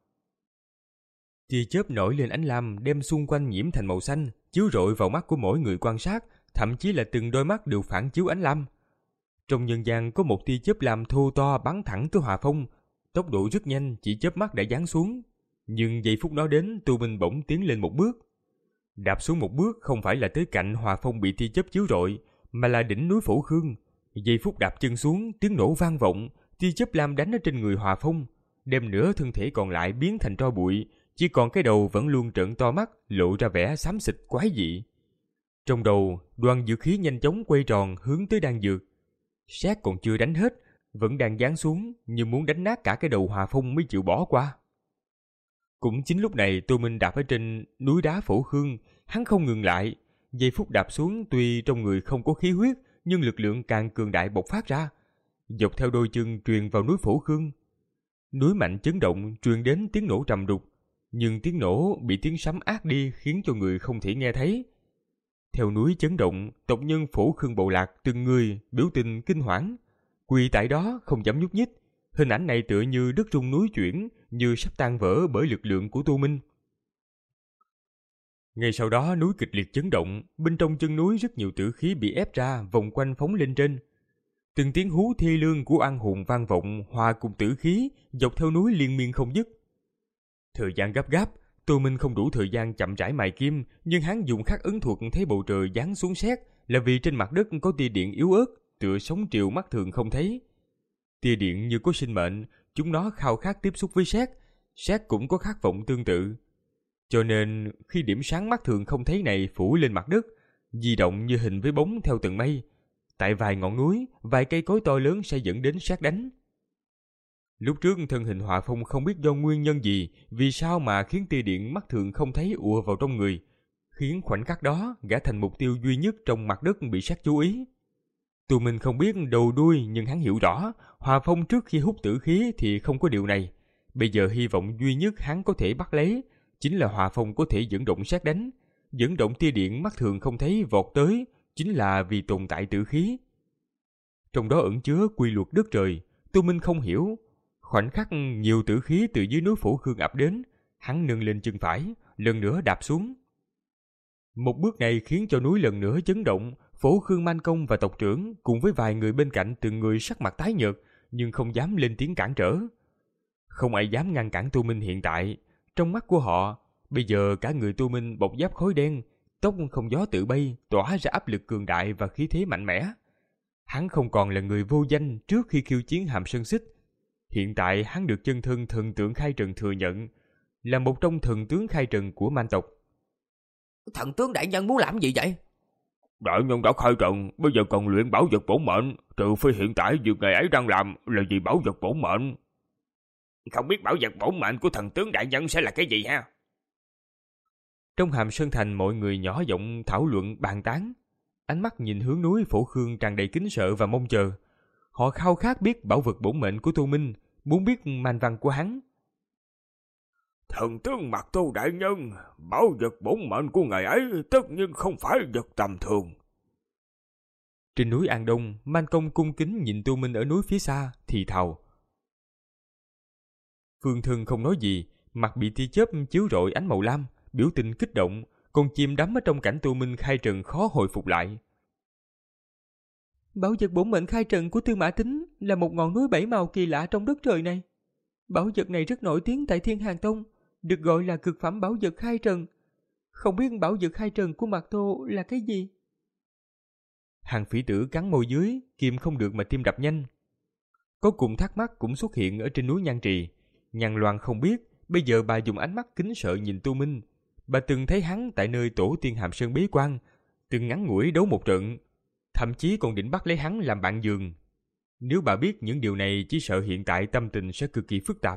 Speaker 1: Tia chớp nổi lên ánh lam đem xung quanh nhiễm thành màu xanh, chiếu rọi vào mắt của mỗi người quan sát, thậm chí là từng đôi mắt đều phản chiếu ánh lam. Trong nhân gian có một tia chớp lam thô to bắn thẳng tới Hòa Phong, tốc độ rất nhanh, chỉ chớp mắt đã giáng xuống. Nhưng giây phút đó đến, Tô Minh bỗng tiến lên một bước. Đạp xuống một bước không phải là tới cạnh Hòa Phong bị tia chớp chiếu rọi, mà là đỉnh núi Phổ Khương. Giây phút đạp chân xuống, tiếng nổ vang vọng, tia chớp lam đánh ở trên người Hòa Phong, đem nửa thân thể còn lại biến thành tro bụi, chỉ còn cái đầu vẫn luôn trợn to mắt, lộ ra vẻ xám xịt quái dị. Trong đầu, đoàn dược khí nhanh chóng quay tròn hướng tới đan dược. Sét còn chưa đánh hết, vẫn đang giáng xuống, như muốn đánh nát cả cái đầu Hòa Phong mới chịu bỏ qua. Cũng chính lúc này Tô Minh đạp ở trên núi đá Phổ Khương, hắn không ngừng lại. Giây phút đạp xuống tuy trong người không có khí huyết, nhưng lực lượng càng cường đại bộc phát ra, dọc theo đôi chân truyền vào núi Phổ Khương. Núi mạnh chấn động, truyền đến tiếng nổ trầm đục, nhưng tiếng nổ bị tiếng sấm át đi khiến cho người không thể nghe thấy. Theo núi chấn động, tộc nhân Phổ Khương bộ lạc từng người biểu tình kinh hoảng, quỳ tại đó không dám nhúc nhích. Hình ảnh này tựa như đất rung núi chuyển, như sắp tan vỡ bởi lực lượng của Tô Minh. Ngay sau đó núi kịch liệt chấn động, bên trong chân núi rất nhiều tử khí bị ép ra, vòng quanh phóng lên trên. Từng tiếng hú thê lương của oan hồn vang vọng, hòa cùng tử khí dọc theo núi liên miên không dứt. Thời gian gấp gáp, Tô Minh không đủ thời gian chậm rãi mài kim, nhưng hắn dùng khắc ấn thuật thấy bầu trời giáng xuống sét là vì trên mặt đất có tia điện yếu ớt, tựa sóng triều mắt thường không thấy. Tia điện như có sinh mệnh, chúng nó khao khát tiếp xúc với sét, sét cũng có khát vọng tương tự. Cho nên khi điểm sáng mắt thường không thấy này phủ lên mặt đất, di động như hình với bóng theo tầng mây, tại vài ngọn núi, vài cây cối to lớn sẽ dẫn đến sét đánh. Lúc trước thân hình Hòa Phong không biết do nguyên nhân gì, vì sao mà khiến tia điện mắt thường không thấy ùa vào trong người, khiến khoảnh khắc đó gã thành mục tiêu duy nhất trong mặt đất bị sét chú ý. Tu Minh không biết đầu đuôi, nhưng hắn hiểu rõ, Hòa Phong trước khi hút tử khí thì không có điều này. Bây giờ hy vọng duy nhất hắn có thể bắt lấy chính là Hòa Phong có thể dẫn động sát đánh, dẫn động tia điện mắt thường không thấy vọt tới, chính là vì tồn tại tử khí. Trong đó ẩn chứa quy luật đất trời, Tu Minh không hiểu. Khoảnh khắc nhiều tử khí từ dưới núi Phổ Khương ập đến, hắn nâng lên chân phải, lần nữa đạp xuống. Một bước này khiến cho núi lần nữa chấn động. Phổ Khương Man Công và tộc trưởng cùng với vài người bên cạnh từng người sắc mặt tái nhợt, nhưng không dám lên tiếng cản trở. Không ai dám ngăn cản Tu Minh hiện tại. Trong mắt của họ, bây giờ cả người Tu Minh bọc giáp khói đen, tóc không gió tự bay, tỏa ra áp lực cường đại và khí thế mạnh mẽ. Hắn không còn là người vô danh trước khi khiêu chiến Hàm Sơn Xích. Hiện tại hắn được chân thân thần tượng Khai Trần thừa nhận, là một trong thần tướng Khai Trần của Man tộc.
Speaker 3: Thần tướng đại nhân muốn làm gì vậy?
Speaker 2: Đại nhân đã khai trần, bây giờ cần luyện bảo vật bổn mệnh, trừ phi hiện tại việc ngày ấy đang làm là vì bảo vật bổn mệnh.
Speaker 4: Không biết bảo vật bổn mệnh của thần tướng đại nhân sẽ là cái gì ha?
Speaker 1: Trong Hàm Sơn Thành, mọi người nhỏ giọng thảo luận bàn tán, ánh mắt nhìn hướng núi Phổ Khương tràn đầy kính sợ và mong chờ. Họ khao khát biết bảo vật bổn mệnh của Tu Minh, muốn biết man văn của hắn.
Speaker 2: Thần tướng Mạc Tô đại nhân, bảo vật bổn mệnh của ngày ấy tất nhiên không phải vật tầm thường.
Speaker 1: Trên núi An Đông, Man Công cung kính nhìn Tu Minh ở núi phía xa, thì thào. Phương Thân không nói gì, mặt bị tia chớp chiếu rọi ánh màu lam, biểu tình kích động, còn chìm đắm ở trong cảnh Tu Minh khai trần khó hồi phục lại. Bảo vật bổn mệnh khai trần của Tư Mã Tính là một ngọn núi bảy màu kỳ lạ trong đất trời này. Bảo vật này rất nổi tiếng tại Thiên Hàn Tông, được gọi là cực phẩm bảo vật khai trần. Không biết bảo vật khai trần của Mạc Tô là cái gì? Hàng Phỉ Tử cắn môi dưới, kìm không được mà tim đập nhanh. Có cùng thắc mắc cũng xuất hiện ở trên núi Nhan Trì. Nhan Loan không biết, bây giờ bà dùng ánh mắt kính sợ nhìn Tu Minh. Bà từng thấy hắn tại nơi tổ tiên Hàm Sơn bế quan, từng ngắn ngủi đấu một trận, thậm chí còn định bắt lấy hắn làm bạn giường. Nếu bà biết những điều này, chỉ sợ hiện tại tâm tình sẽ cực kỳ phức tạp.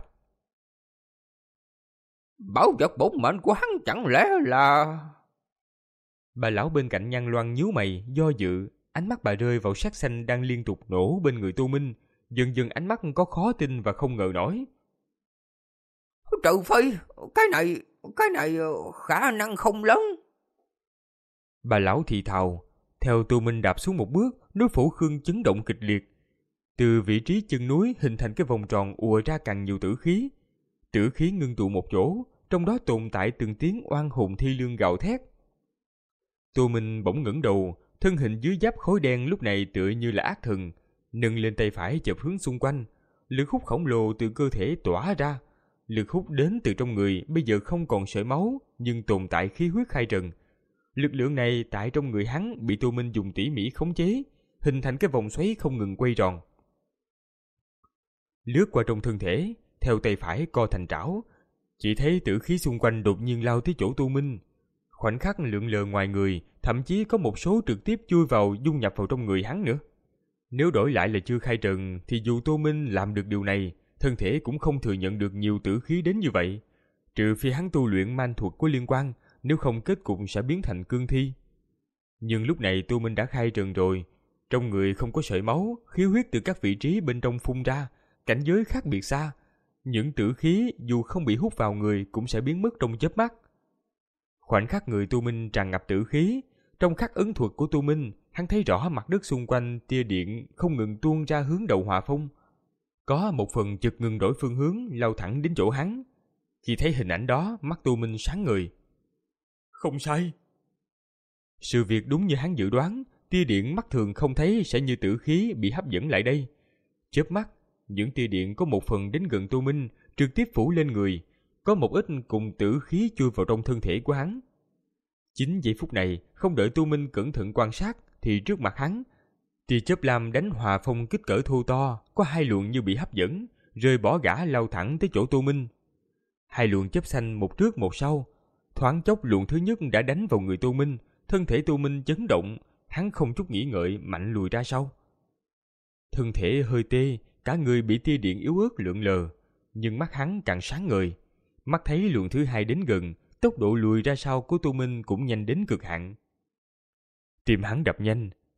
Speaker 3: Bảo vật bổn mệnh của hắn chẳng lẽ là...
Speaker 1: Bà lão bên cạnh Nhan Loan nhíu mày, do dự, ánh mắt bà rơi vào sát xanh đang liên tục nổ bên người Tu Minh, dần dần ánh mắt có khó tin và không ngờ nổi.
Speaker 3: Trừ phi, cái này, cái này khả năng không lớn.
Speaker 1: Bà lão thì thào, theo Tu Minh đạp xuống một bước, núi Phổ Khương chấn động kịch liệt. Từ vị trí chân núi hình thành cái vòng tròn ùa ra càng nhiều tử khí. Tử khí ngưng tụ một chỗ, trong đó tồn tại từng tiếng oan hồn thi lương gào thét. Tu Minh bỗng ngẩng đầu, thân hình dưới giáp khối đen lúc này tựa như là ác thần, nâng lên tay phải chợp hướng xung quanh, lực hút khổng lồ từ cơ thể tỏa ra. Lực hút đến từ trong người bây giờ không còn sợi máu, nhưng tồn tại khí huyết khai trần. Lực lượng này tại trong người hắn bị Tu Minh dùng tỉ mỉ khống chế, hình thành cái vòng xoáy không ngừng quay tròn. Lướt qua trong thân thể, theo tay phải co thành trảo, chỉ thấy tử khí xung quanh đột nhiên lao tới chỗ Tu Minh. Khoảnh khắc lượn lờ ngoài người, thậm chí có một số trực tiếp chui vào dung nhập vào trong người hắn nữa. Nếu đổi lại là chưa khai trần, thì dù Tu Minh làm được điều này, thân thể cũng không thừa nhận được nhiều tử khí đến như vậy. Trừ phi hắn tu luyện man thuật có liên quan, nếu không kết cục sẽ biến thành cương thi. Nhưng lúc này Tu Minh đã khai trần rồi, trong người không có sợi máu, khí huyết từ các vị trí bên trong phun ra, cảnh giới khác biệt xa. Những tử khí dù không bị hút vào người cũng sẽ biến mất trong chớp mắt. Khoảnh khắc người Tu Minh tràn ngập tử khí, trong khắc ấn thuật của Tu Minh, hắn thấy rõ mặt đất xung quanh tia điện không ngừng tuôn ra hướng đầu Hòa Phong. Có một phần chợt ngừng đổi phương hướng, lao thẳng đến chỗ hắn. Khi thấy hình ảnh đó, mắt Tu Minh sáng ngời. Không sai. Sự việc đúng như hắn dự đoán, tia điện mắt thường không thấy sẽ như tử khí bị hấp dẫn lại đây. Chớp mắt, những tia điện có một phần đến gần Tu Minh, trực tiếp phủ lên người, có một ít cùng tử khí chui vào trong thân thể của hắn. Chính giây phút này, không đợi Tu Minh cẩn thận quan sát, thì trước mặt hắn, tia chớp lam đánh Hòa Phong kích cỡ thô to, có hai luồng như bị hấp dẫn, rơi bỏ gã lao thẳng tới chỗ Tu Minh. Hai luồng chớp xanh một trước một sau, thoáng chốc luồng thứ nhất đã đánh vào người Tu Minh, thân thể Tu Minh chấn động, hắn không chút nghĩ ngợi mạnh lùi ra sau. Thân thể hơi tê, cả người bị tia điện yếu ớt lượn lờ, nhưng mắt hắn càng sáng ngời. Mắt thấy luồng thứ hai đến gần, tốc độ lùi ra sau của Tu Minh cũng nhanh đến cực hạn. Tim hắn đập nhanh,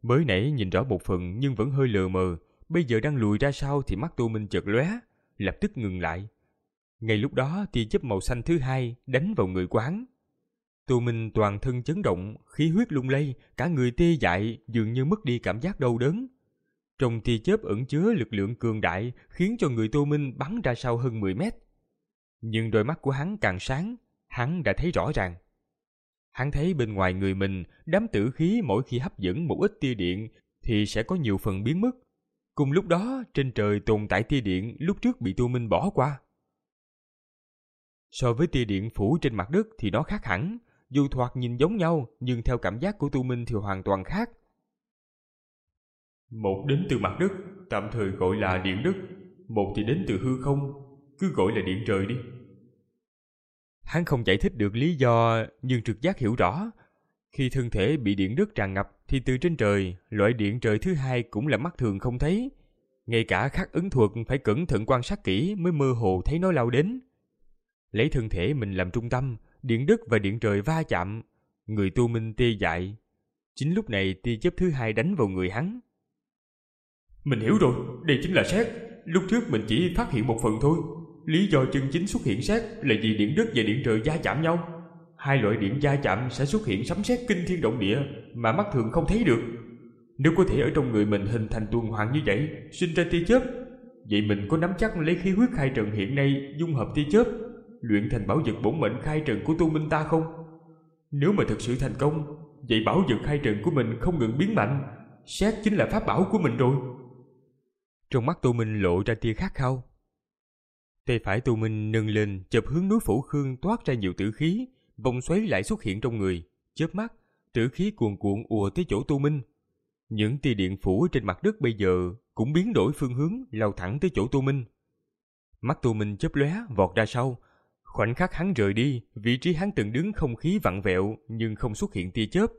Speaker 1: Mới nãy nhìn rõ một phần nhưng vẫn hơi lờ mờ, bây giờ đang lùi ra sau thì mắt Tô Minh chợt lóe, lập tức ngừng lại. Ngay lúc đó tia chớp màu xanh thứ hai đánh vào người của hắn. Tô Minh toàn thân chấn động, khí huyết lung lay, cả người tê dại, dường như mất đi cảm giác đau đớn. Trong tia chớp ẩn chứa lực lượng cường đại, khiến cho người Tô Minh bắn ra sau hơn mười mét. Nhưng đôi mắt của hắn càng sáng, hắn đã thấy rõ ràng. Hắn thấy bên ngoài người mình, đám tử khí mỗi khi hấp dẫn một ít tia điện thì sẽ có nhiều phần biến mất. Cùng lúc đó, trên trời tồn tại tia điện lúc trước bị Tô Minh bỏ qua. So với tia điện phủ trên mặt đất thì nó khác hẳn, dù thoạt nhìn giống nhau nhưng theo cảm giác của Tô Minh thì hoàn toàn khác. Một đến từ mặt đất, tạm thời gọi là điện đất, một thì đến từ hư không, cứ gọi là điện trời đi. Hắn không giải thích được lý do nhưng trực giác hiểu rõ. Khi thân thể bị điện đất tràn ngập thì từ trên trời, loại điện trời thứ hai cũng là mắt thường không thấy. Ngay cả khắc ấn thuật phải cẩn thận quan sát kỹ mới mơ hồ thấy nó lao đến. Lấy thân thể mình làm trung tâm, điện đất và điện trời va chạm, người Tô Minh tê dại. Chính lúc này tia chớp thứ hai đánh vào người hắn. Mình hiểu rồi, đây chính là sét. Lúc trước mình chỉ phát hiện một phần thôi. Lý do chân chính xuất hiện sét là vì điện đất và điện trời va chạm nhau. Hai loại điện va chạm sẽ xuất hiện sấm sét kinh thiên động địa mà mắt thường không thấy được. Nếu có thể ở trong người mình hình thành tuần hoàn như vậy, sinh ra tia chớp, vậy mình có nắm chắc lấy khí huyết khai trần hiện nay dung hợp tia chớp, luyện thành bảo vật bổn mệnh khai trần của Tô Minh ta không? Nếu mà thực sự thành công, vậy bảo vật khai trần của mình không ngừng biến mạnh, sét chính là pháp bảo của mình rồi. Trong mắt Tô Minh lộ ra tia khát khao. Tay phải Tô Minh nâng lên, chợp hướng núi Phổ Khương toát ra nhiều tử khí, vòng xoáy lại xuất hiện trong người, chớp mắt, tử khí cuồn cuộn ùa tới chỗ Tô Minh. Những tia điện phủ trên mặt đất bây giờ cũng biến đổi phương hướng, lao thẳng tới chỗ Tô Minh. Mắt Tô Minh chớp lóe, vọt ra sau. Khoảnh khắc hắn rời đi, vị trí hắn từng đứng không khí vặn vẹo nhưng không xuất hiện tia chớp.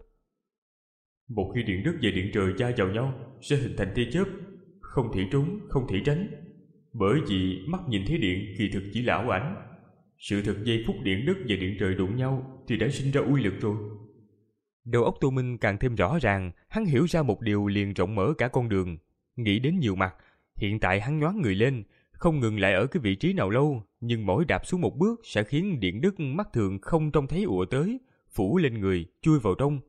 Speaker 1: Một khi điện đất và điện trời va vào nhau sẽ hình thành tia chớp, không thể trốn, không thể tránh. Bởi vì mắt nhìn thấy điện kỳ thực chỉ là ảo ảnh. Sự thật giây phút điện đất và điện trời đụng nhau thì đã sinh ra uy lực rồi. Đầu óc Tô Minh càng thêm rõ ràng, hắn hiểu ra một điều liền rộng mở cả con đường. Nghĩ đến nhiều mặt, hiện tại hắn nhoáng người lên, không ngừng lại ở cái vị trí nào lâu, nhưng mỗi đạp xuống một bước sẽ khiến điện đất mắt thường không trông thấy ùa tới, phủ lên người, chui vào trong.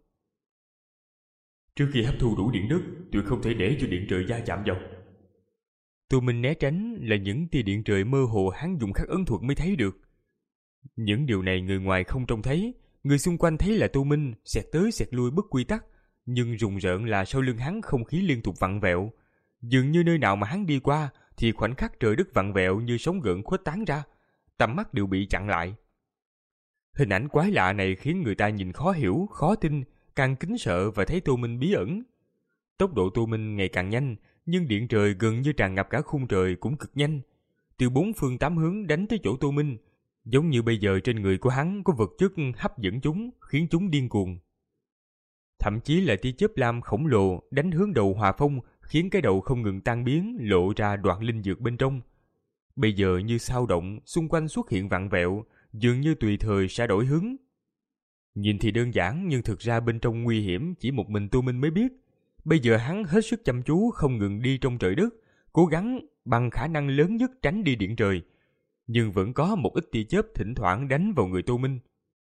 Speaker 1: Trước khi hấp thu đủ điện đất, tuyệt không thể để cho điện trời va chạm vào. Tô Minh né tránh là những tia điện trời mơ hồ hắn dùng khắc ấn thuật mới thấy được. Những điều này người ngoài không trông thấy, người xung quanh thấy là Tô Minh xẹt tới xẹt lui bất quy tắc, nhưng rùng rợn là sau lưng hắn không khí liên tục vặn vẹo. Dường như nơi nào mà hắn đi qua thì khoảnh khắc trời đất vặn vẹo như sóng gợn khuếch tán ra, tầm mắt đều bị chặn lại. Hình ảnh quái lạ này khiến người ta nhìn khó hiểu, khó tin, càng kính sợ và thấy Tô Minh bí ẩn. Tốc độ Tô Minh ngày càng nhanh, nhưng điện trời gần như tràn ngập cả khung trời cũng cực nhanh, từ bốn phương tám hướng đánh tới chỗ Tô Minh, giống như bây giờ trên người của hắn có vật chất hấp dẫn chúng, khiến chúng điên cuồng. Thậm chí là tia chớp lam khổng lồ đánh hướng đầu Hòa Phong, khiến cái đầu không ngừng tan biến, lộ ra đoạn linh dược bên trong. Bây giờ như sao động, xung quanh xuất hiện vặn vẹo, dường như tùy thời sẽ đổi hướng. Nhìn thì đơn giản nhưng thực ra bên trong nguy hiểm chỉ một mình Tô Minh mới biết. Bây giờ hắn hết sức chăm chú không ngừng đi trong trời đất, cố gắng bằng khả năng lớn nhất tránh đi điện trời. Nhưng vẫn có một ít tia chớp thỉnh thoảng đánh vào người Tô Minh.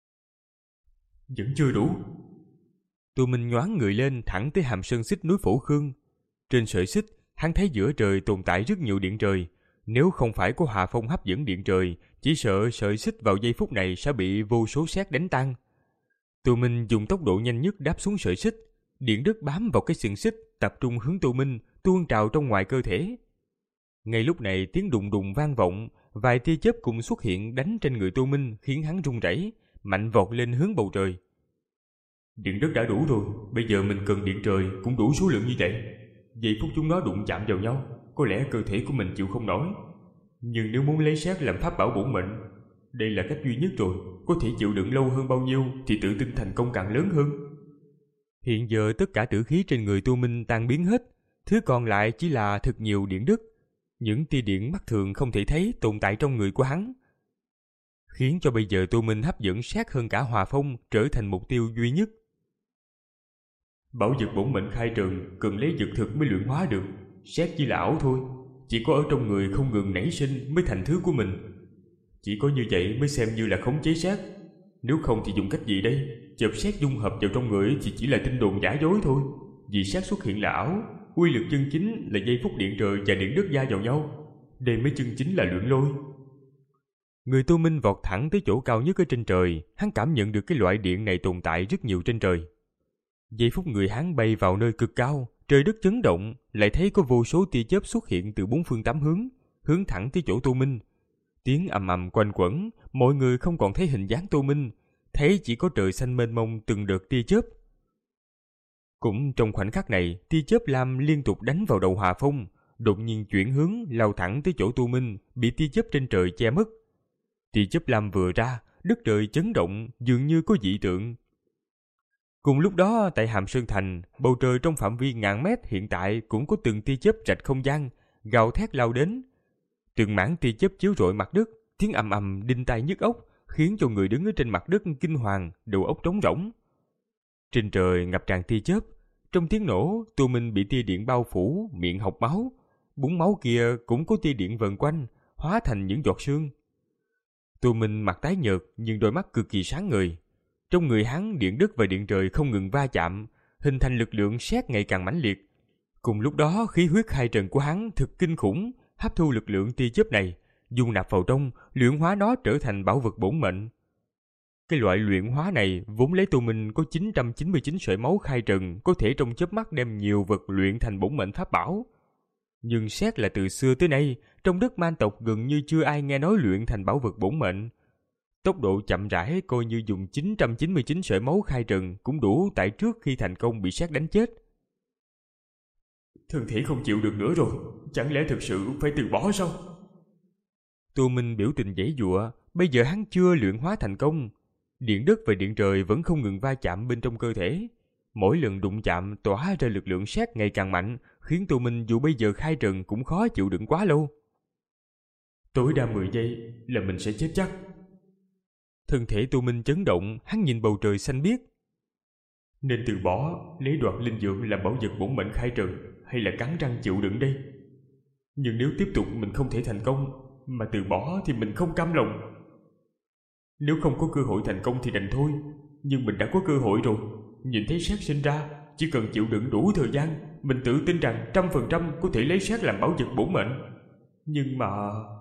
Speaker 1: Vẫn chưa đủ. Tô Minh nhoáng người lên thẳng tới hàm sơn xích núi Phổ Khương. Trên sợi xích, hắn thấy giữa trời tồn tại rất nhiều điện trời. Nếu không phải có Hà Phong hấp dẫn điện trời, chỉ sợ sợi xích vào giây phút này sẽ bị vô số sét đánh tan. Tô Minh dùng tốc độ nhanh nhất đáp xuống sợi xích. Điện đất bám vào cái xiềng xích, tập trung hướng Tô Minh, tuôn trào trong ngoài cơ thể. Ngay lúc này tiếng đùng đùng vang vọng, vài tia chớp cùng xuất hiện đánh trên người Tô Minh khiến hắn run rẩy, mạnh vọt lên hướng bầu trời. Điện đất đã đủ rồi, bây giờ mình cần điện trời cũng đủ số lượng như vậy. Giây phút chúng nó đụng chạm vào nhau, có lẽ cơ thể của mình chịu không nổi. Nhưng nếu muốn lấy sét làm pháp bảo bổn mệnh, đây là cách duy nhất rồi, có thể chịu đựng lâu hơn bao nhiêu thì tự tin thành công càng lớn hơn. Hiện giờ tất cả tử khí trên người Tô Minh tan biến hết, thứ còn lại chỉ là thật nhiều điện đất. Những tia điện mắt thường không thể thấy tồn tại trong người của hắn, khiến cho bây giờ Tô Minh hấp dẫn sát hơn cả Hòa Phong, trở thành mục tiêu duy nhất. Bảo vật bổn mệnh khai trần cần lấy vật thực mới luyện hóa được, sét chỉ là ảo thôi. Chỉ có ở trong người không ngừng nảy sinh mới thành thứ của mình. Chỉ có như vậy mới xem như là khống chế sét. Nếu không thì dùng cách gì đây? Chợp sét dung hợp vào trong người thì chỉ là tin đồn giả dối thôi. Vì sét xuất hiện là ảo, uy lực chân chính là giây phút điện trời và điện đất va vào nhau. Đây mới chân chính là luyện lôi. Người Tô Minh vọt thẳng tới chỗ cao nhất ở trên trời. Hắn cảm nhận được cái loại điện này tồn tại rất nhiều trên trời. Giây phút người hắn bay vào nơi cực cao, trời đất chấn động, lại thấy có vô số tia chớp xuất hiện từ bốn phương tám hướng, hướng thẳng tới chỗ Tô Minh. Tiếng ầm ầm quanh quẩn, mọi người không còn thấy hình dáng Tô Minh, thấy chỉ có trời xanh mênh mông từng đợt tia chớp. Cũng trong khoảnh khắc này, tia chớp lam liên tục đánh vào đầu Hà Phong, đột nhiên chuyển hướng lao thẳng tới chỗ Tô Minh, bị tia chớp trên trời che mất. Tia chớp lam vừa ra, đất trời chấn động, dường như có dị tượng. Cùng lúc đó, tại Hàm Sơn Thành, bầu trời trong phạm vi ngàn mét hiện tại cũng có từng tia chớp rạch không gian, gào thét lao đến. Từng mảng tia chớp chiếu rọi mặt đất, tiếng ầm ầm đinh tai nhức óc, khiến cho người đứng ở trên mặt đất kinh hoàng, đầu óc trống rỗng. Trên trời ngập tràn tia chớp, trong tiếng nổ, Tô Minh bị tia điện bao phủ, miệng hộc máu. Búng máu kia cũng có tia điện vần quanh, hóa thành những giọt sương. Tô Minh mặt tái nhợt nhưng đôi mắt cực kỳ sáng ngời. Trong người hắn, điện đất và điện trời không ngừng va chạm, hình thành lực lượng sét ngày càng mãnh liệt. Cùng lúc đó, khí huyết khai trần của hắn thực kinh khủng, hấp thu lực lượng tia chớp này, dung nạp vào trong, luyện hóa nó trở thành bảo vật bổn mệnh. Cái loại luyện hóa này vốn lấy Tô Minh có chín trăm chín mươi chín sợi máu khai trần, có thể trong chớp mắt đem nhiều vật luyện thành bổn mệnh pháp bảo. Nhưng xét là từ xưa tới nay, trong đất man tộc gần như chưa ai nghe nói luyện thành bảo vật bổn mệnh. Tốc độ chậm rãi coi như dùng chín trăm chín mươi chín sợi máu khai trần cũng đủ tại trước khi thành công bị sét đánh chết. Thân thể không chịu được nữa rồi, chẳng lẽ thực sự phải từ bỏ sao? Tô Minh biểu tình giãy giụa, bây giờ hắn chưa luyện hóa thành công. Điện đất và điện trời vẫn không ngừng va chạm bên trong cơ thể. Mỗi lần đụng chạm tỏa ra lực lượng sét ngày càng mạnh, khiến Tô Minh dù bây giờ khai trần cũng khó chịu đựng quá lâu. Tối đa mười giây là mình sẽ chết chắc. Thân thể Tô Minh chấn động, hắn nhìn bầu trời xanh biếc. Nên từ bỏ, lấy đoạt linh dược làm bảo vật bổn mệnh khai trần, hay là cắn răng chịu đựng đây? Nhưng nếu tiếp tục mình không thể thành công, mà từ bỏ thì mình không cam lòng. Nếu không có cơ hội thành công thì đành thôi, nhưng mình đã có cơ hội rồi. Nhìn thấy sét sinh ra, chỉ cần chịu đựng đủ thời gian, mình tự tin rằng trăm phần trăm có thể lấy sét làm bảo vật bổn mệnh. Nhưng mà...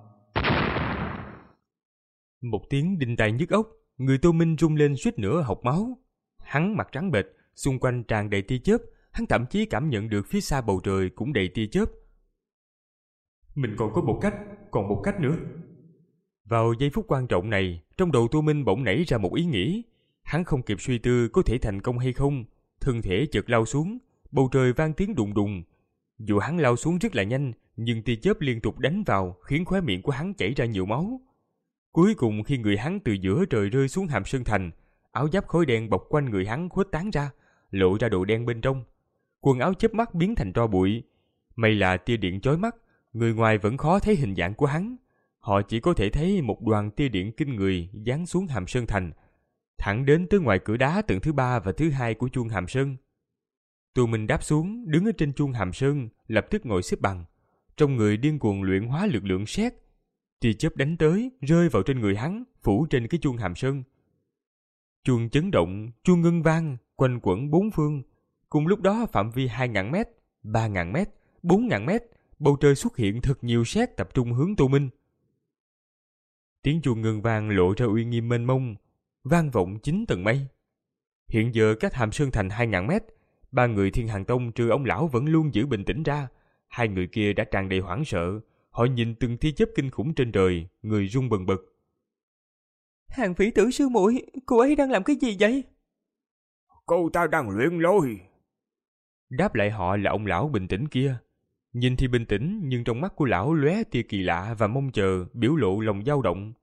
Speaker 1: Một tiếng đinh tai nhức óc, người Tô Minh rung lên suýt nữa hộc máu. Hắn mặt trắng bệch, xung quanh tràn đầy tia chớp, hắn thậm chí cảm nhận được phía xa bầu trời cũng đầy tia chớp. Mình còn có một cách, còn một cách nữa. Vào giây phút quan trọng này, trong đầu Tô Minh bỗng nảy ra một ý nghĩ. Hắn không kịp suy tư có thể thành công hay không, thân thể chợt lao xuống, bầu trời vang tiếng đùng đùng. Dù hắn lao xuống rất là nhanh, nhưng tia chớp liên tục đánh vào, khiến khóe miệng của hắn chảy ra nhiều máu. Cuối cùng khi người hắn từ giữa trời rơi xuống Hàm Sơn Thành, áo giáp khói đen bọc quanh người hắn khuếch tán ra, lộ ra đồ đen bên trong. Quần áo chớp mắt biến thành tro bụi. May là tia điện chói mắt, người ngoài vẫn khó thấy hình dạng của hắn. Họ chỉ có thể thấy một đoàn tia điện kinh người giáng xuống Hàm Sơn Thành, thẳng đến tới ngoài cửa đá tầng thứ ba và thứ hai của chuông Hàm Sơn. Tô Minh đáp xuống, đứng ở trên chuông Hàm Sơn, lập tức ngồi xếp bằng. Trong người điên cuồng luyện hóa lực lượng sét. Tia chớp đánh tới, rơi vào trên người hắn, phủ trên cái chuông Hàm Sơn. Chuông chấn động, chuông ngân vang, quanh quẩn bốn phương. Cùng lúc đó phạm vi hai nghìn mét, ba nghìn mét, bốn nghìn mét, bầu trời xuất hiện thật nhiều sét tập trung hướng Tô Minh. Tiếng chuông ngân vang lộ ra uy nghiêm mênh mông, vang vọng chín tầng mây. Hiện giờ cách Hàm Sơn Thành hai nghìn mét, ba người Thiên Hàn Tông trừ ông lão vẫn luôn giữ bình tĩnh ra. Hai người kia đã tràn đầy hoảng sợ, họ nhìn từng tia chớp kinh khủng trên trời, người run bần bật. Hàng Phỉ Tử sư muội, cô ấy đang làm cái gì vậy?
Speaker 2: Cô ta đang luyện lôi.
Speaker 1: Đáp lại họ là ông lão bình tĩnh kia. Nhìn thì bình tĩnh, nhưng trong mắt của lão lóe tia kỳ lạ và mong chờ, biểu lộ lòng dao động.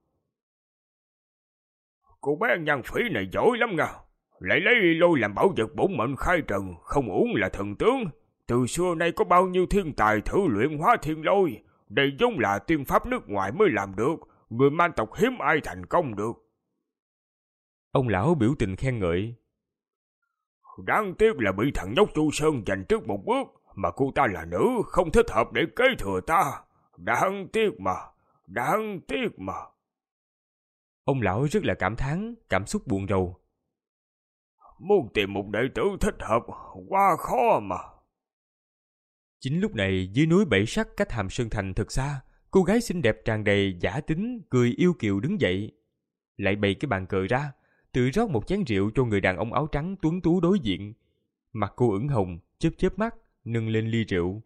Speaker 2: Cô bé Nhan Phỉ này giỏi lắm nha, lại lấy lôi làm bảo vật bổn mệnh khai trần, không uổng là thần tướng. Từ xưa nay có bao nhiêu thiên tài thử luyện hóa thiên lôi, đây giống là tiên pháp nước ngoài mới làm được, người man tộc hiếm ai thành công được.
Speaker 1: Ông lão biểu tình khen ngợi.
Speaker 2: Đáng tiếc là bị thằng nhóc Chu Sơn giành trước một bước, mà cô ta là nữ, không thích hợp để kế thừa ta. Đáng tiếc mà, đáng tiếc mà.
Speaker 1: Ông lão rất là cảm thán, cảm xúc buồn rầu.
Speaker 2: Muốn tìm một đệ tử thích hợp, quá khó mà.
Speaker 1: Chính lúc này, dưới núi Bảy Sắc cách Hàm Sơn Thành thật xa, cô gái xinh đẹp tràn đầy dã tính, cười yêu kiều đứng dậy. Lại bày cái bàn cờ ra, tự rót một chén rượu cho người đàn ông áo trắng tuấn tú đối diện. Mặt cô ửng hồng, chớp chớp mắt, nâng lên ly rượu.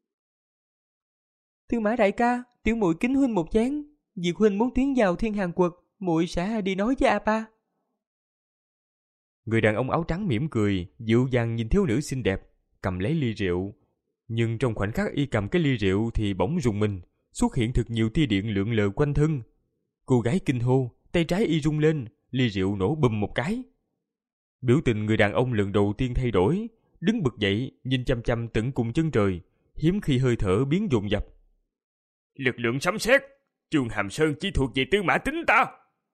Speaker 1: Tư Mã đại ca, tiểu muội kính huynh một chén. Diệt huynh muốn tiến vào Thiên Hàn Quật, muội sẽ đi nói với Apa. Người đàn ông áo trắng mỉm cười, dịu dàng nhìn thiếu nữ xinh đẹp, cầm lấy ly rượu. Nhưng trong khoảnh khắc y cầm cái ly rượu thì bỗng rùng mình, xuất hiện thật nhiều tia điện lượn lờ quanh thân. Cô gái kinh hô, tay trái y rung lên, ly rượu nổ bùm một cái. Biểu tình người đàn ông lần đầu tiên thay đổi, đứng bật dậy, nhìn chăm chăm tận cùng chân trời, hiếm khi hơi thở biến dồn dập.
Speaker 2: Lực lượng sấm sét, Trường Hàm Sơn chỉ thuộc về Tư Mã Tính ta.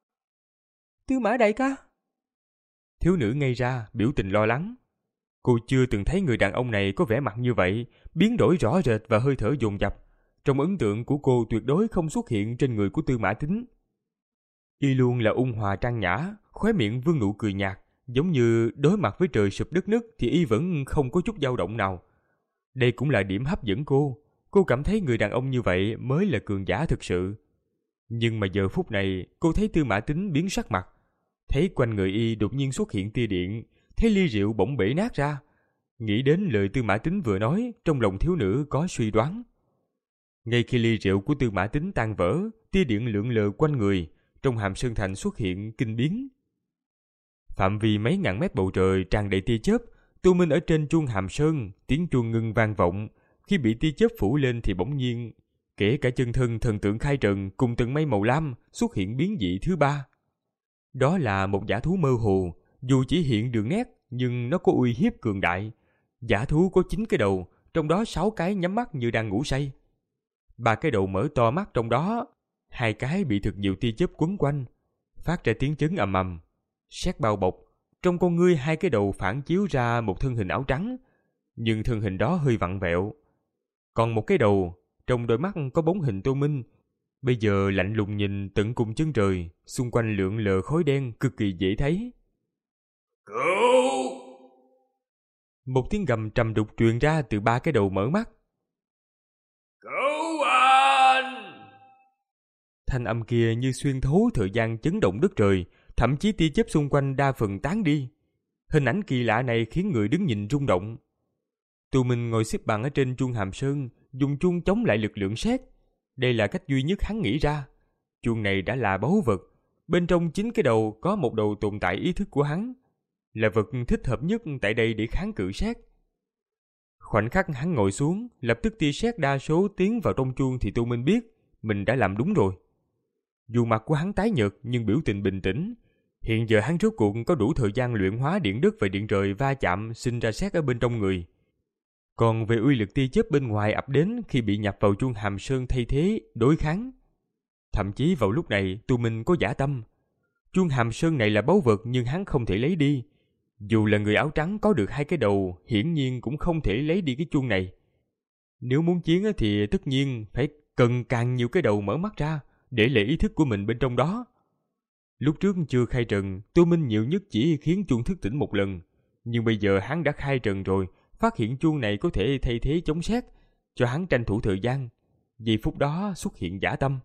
Speaker 1: Tư Mã đại ca. Thiếu nữ ngây ra, biểu tình lo lắng. Cô chưa từng thấy người đàn ông này có vẻ mặt như vậy, biến đổi rõ rệt và hơi thở dồn dập. Trong ấn tượng của cô tuyệt đối không xuất hiện trên người của Tư Mã Tính. Y luôn là ung hòa trang nhã, khóe miệng vương nụ cười nhạt, giống như đối mặt với trời sụp đất nứt thì y vẫn không có chút dao động nào. Đây cũng là điểm hấp dẫn cô. Cô cảm thấy người đàn ông như vậy mới là cường giả thực sự. Nhưng mà giờ phút này, cô thấy Tư Mã Tính biến sắc mặt. Thấy quanh người y đột nhiên xuất hiện tia điện, thấy ly rượu bỗng bể nát ra. Nghĩ đến lời Tư Mã Tính vừa nói, trong lòng thiếu nữ có suy đoán. Ngay khi ly rượu của Tư Mã Tính tan vỡ, tia điện lượn lờ quanh người, trong Hàm Sơn Thành xuất hiện kinh biến. Phạm vi mấy ngàn mét bầu trời tràn đầy tia chớp, Tu Minh ở trên chuông Hàm Sơn, tiếng chuông ngưng vang vọng. Khi bị tia chớp phủ lên thì bỗng nhiên, kể cả chân thân thần tượng khai trần cùng tầng mây màu lam xuất hiện biến dị thứ ba. Đó là một dã thú mơ hồ, dù chỉ hiện đường nét nhưng nó có uy hiếp cường đại. Dã thú có chín cái đầu, trong đó sáu cái nhắm mắt như đang ngủ say. Ba cái đầu mở to mắt trong đó, hai cái bị thực nhiều tia chớp quấn quanh, phát ra tiếng chấn ầm ầm. Sét bao bọc, trong con ngươi hai cái đầu phản chiếu ra một thân hình áo trắng, nhưng thân hình đó hơi vặn vẹo. Còn một cái đầu, trong đôi mắt có bóng hình Tô Minh, bây giờ lạnh lùng nhìn tận cùng chân trời, xung quanh lượn lờ khói đen cực kỳ dễ thấy.
Speaker 2: Cứu!
Speaker 1: Một tiếng gầm trầm đục truyền ra từ ba cái đầu mở mắt.
Speaker 2: Cứu anh!
Speaker 1: Thanh âm kia như xuyên thấu thời gian chấn động đất trời, thậm chí tia chớp xung quanh đa phần tán đi. Hình ảnh kỳ lạ này khiến người đứng nhìn rung động. Tô Minh ngồi xếp bằng ở trên chuông Hàm Sơn, dùng chuông chống lại lực lượng sét. Đây là cách duy nhất hắn nghĩ ra. Chuông này đã là báu vật. Bên trong chín cái đầu có một đầu tồn tại ý thức của hắn, là vật thích hợp nhất tại đây để kháng cự sét. Khoảnh khắc hắn ngồi xuống, lập tức tia sét đa số tiến vào trong chuông thì Tô Minh biết mình đã làm đúng rồi. Dù mặt của hắn tái nhợt nhưng biểu tình bình tĩnh. Hiện giờ hắn rốt cuộc có đủ thời gian luyện hóa điện đất và điện trời va chạm sinh ra sét ở bên trong người. Còn về uy lực tia chớp bên ngoài ập đến khi bị nhập vào chuông Hàm Sơn thay thế, đối kháng. Thậm chí vào lúc này Tô Minh có dã tâm. Chuông Hàm Sơn này là báu vật nhưng hắn không thể lấy đi. Dù là người áo trắng có được hai cái đầu, hiển nhiên cũng không thể lấy đi cái chuông này. Nếu muốn chiến thì tất nhiên phải cần càng nhiều cái đầu mở mắt ra, để lại ý thức của mình bên trong đó. Lúc trước chưa khai trần, Tô Minh nhiều nhất chỉ khiến chuông thức tỉnh một lần. Nhưng bây giờ hắn đã khai trần rồi, phát hiện chuông này có thể thay thế chống sét, cho hắn tranh thủ thời gian. Giây phút đó xuất hiện dã tâm.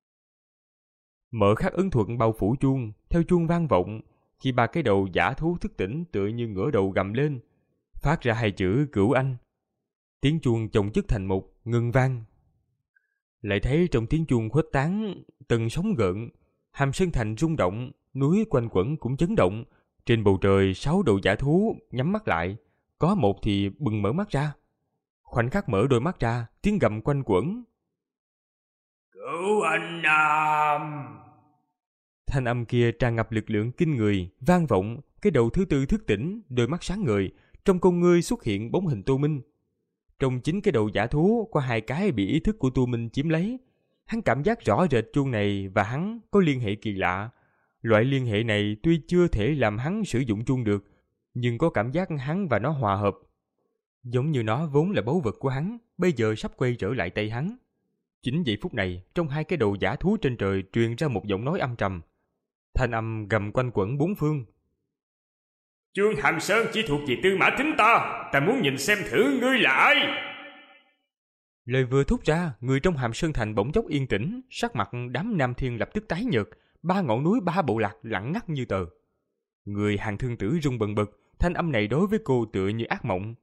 Speaker 1: Mở khắc ấn thuật bao phủ chuông, theo chuông vang vọng, khi ba cái đầu dã thú thức tỉnh tựa như ngửa đầu gầm lên, phát ra hai chữ cửu anh. Tiếng chuông chồng chất thành một, ngưng vang. Lại thấy trong tiếng chuông khuếch tán, từng sóng gợn, Hàm Sơn Thành rung động, núi quanh quẩn cũng chấn động. Trên bầu trời sáu đầu dã thú nhắm mắt lại, có một thì bừng mở mắt ra. Khoảnh khắc mở đôi mắt ra, tiếng gầm quanh quẩn.
Speaker 2: Cứu anh Nam!
Speaker 1: Thanh âm kia tràn ngập lực lượng kinh người, vang vọng. Cái đầu thứ tư thức tỉnh, đôi mắt sáng ngời, trong con ngươi xuất hiện bóng hình Tô Minh. Trong chính cái đầu dã thú có hai cái bị ý thức của Tô Minh chiếm lấy. Hắn cảm giác rõ rệt chuông này và hắn có liên hệ kỳ lạ. Loại liên hệ này tuy chưa thể làm hắn sử dụng chuông được, nhưng có cảm giác hắn và nó hòa hợp. Giống như nó vốn là báu vật của hắn, bây giờ sắp quay trở lại tay hắn. Chính giây phút này, trong hai cái đầu dã thú trên trời truyền ra một giọng nói âm trầm. Thanh âm gầm quanh quẩn bốn phương.
Speaker 2: Trương Hàm Sơn chỉ thuộc về Tư Mã Tính ta, ta muốn nhìn xem thử ngươi là ai.
Speaker 1: Lời vừa thốt ra, người trong Hàm Sơn Thành bỗng chốc yên tĩnh, sắc mặt đám nam thiên lập tức tái nhợt, ba ngọn núi ba bộ lạc lặng ngắt như tờ. Người Hàng Thương Tử rung bần bật, thanh âm này đối với cô tựa như ác mộng.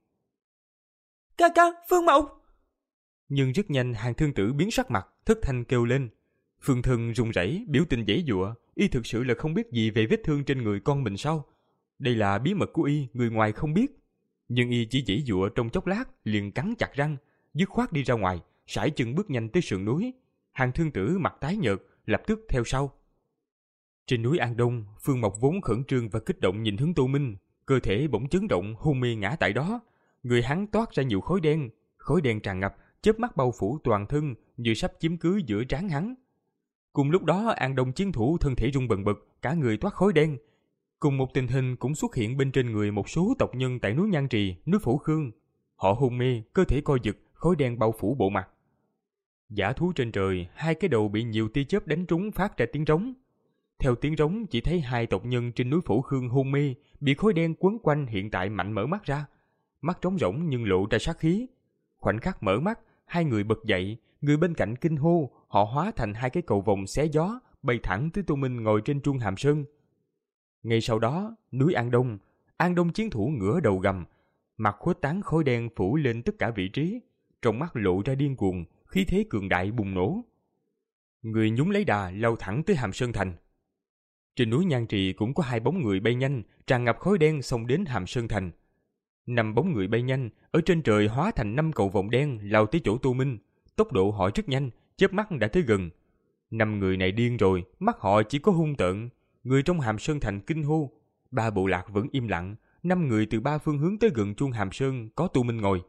Speaker 5: Ca ca, Phương Mộc!
Speaker 1: Nhưng rất nhanh Hàng Thương Tử biến sắc mặt, thất thanh kêu lên. Phương Thân run rẩy, biểu tình giãy giụa, y thực sự là không biết gì về vết thương trên người con mình sao? Đây là bí mật của y, người ngoài không biết. Nhưng y chỉ giãy giụa trong chốc lát, liền cắn chặt răng, dứt khoát đi ra ngoài, sải chân bước nhanh tới sườn núi. Hàng Thương Tử mặt tái nhợt, lập tức theo sau. Trên núi An Đông, Phương Mộc vốn khẩn trương và kích động nhìn hướng Tô Minh, cơ thể bỗng chấn động, hôn mê ngã tại đó. Người hắn toát ra nhiều khói đen, khói đen tràn ngập, chớp mắt bao phủ toàn thân, như sắp chiếm cứ giữa trán hắn. Cùng lúc đó, An Đông chiến thủ thân thể rung bần bật, cả người toát khói đen. Cùng một tình hình cũng xuất hiện bên trên người một số tộc nhân tại núi Nhan Trì, núi Phổ Khương. Họ hôn mê, cơ thể co giật, khói đen bao phủ bộ mặt. Dã thú trên trời, hai cái đầu bị nhiều tia chớp đánh trúng phát ra tiếng rống. Theo tiếng rống, chỉ thấy hai tộc nhân trên núi Phổ Khương hôn mê, bị khói đen quấn quanh, hiện tại mạnh mở mắt ra. Mắt trống rỗng nhưng lộ ra sát khí. Khoảnh khắc mở mắt, hai người bật dậy, người bên cạnh kinh hô, họ hóa thành hai cái cầu vồng xé gió, bay thẳng tới Tô Minh ngồi trên Trung Hàm Sơn. Ngay sau đó, núi An Đông, An Đông chiến thủ ngửa đầu gầm, mặt khuếch tán khói đen phủ lên tất cả vị trí, trong mắt lộ ra điên cuồng, khí thế cường đại bùng nổ. Người nhúng lấy đà lao thẳng tới Hàm Sơn Thành. Trên núi Nhan Trì cũng có hai bóng người bay nhanh, tràn ngập khói đen xông đến Hàm Sơn Thành. Năm bóng người bay nhanh, ở trên trời hóa thành năm cầu vồng đen lao tới chỗ Tô Minh. Tốc độ họ rất nhanh, chớp mắt đã tới gần. Năm người này điên rồi, mắt họ chỉ có hung tợn. Người trong Hàm Sơn Thành kinh hô. Ba bộ lạc vẫn im lặng. Năm người từ ba phương hướng tới gần chuông Hàm Sơn có Tô Minh ngồi.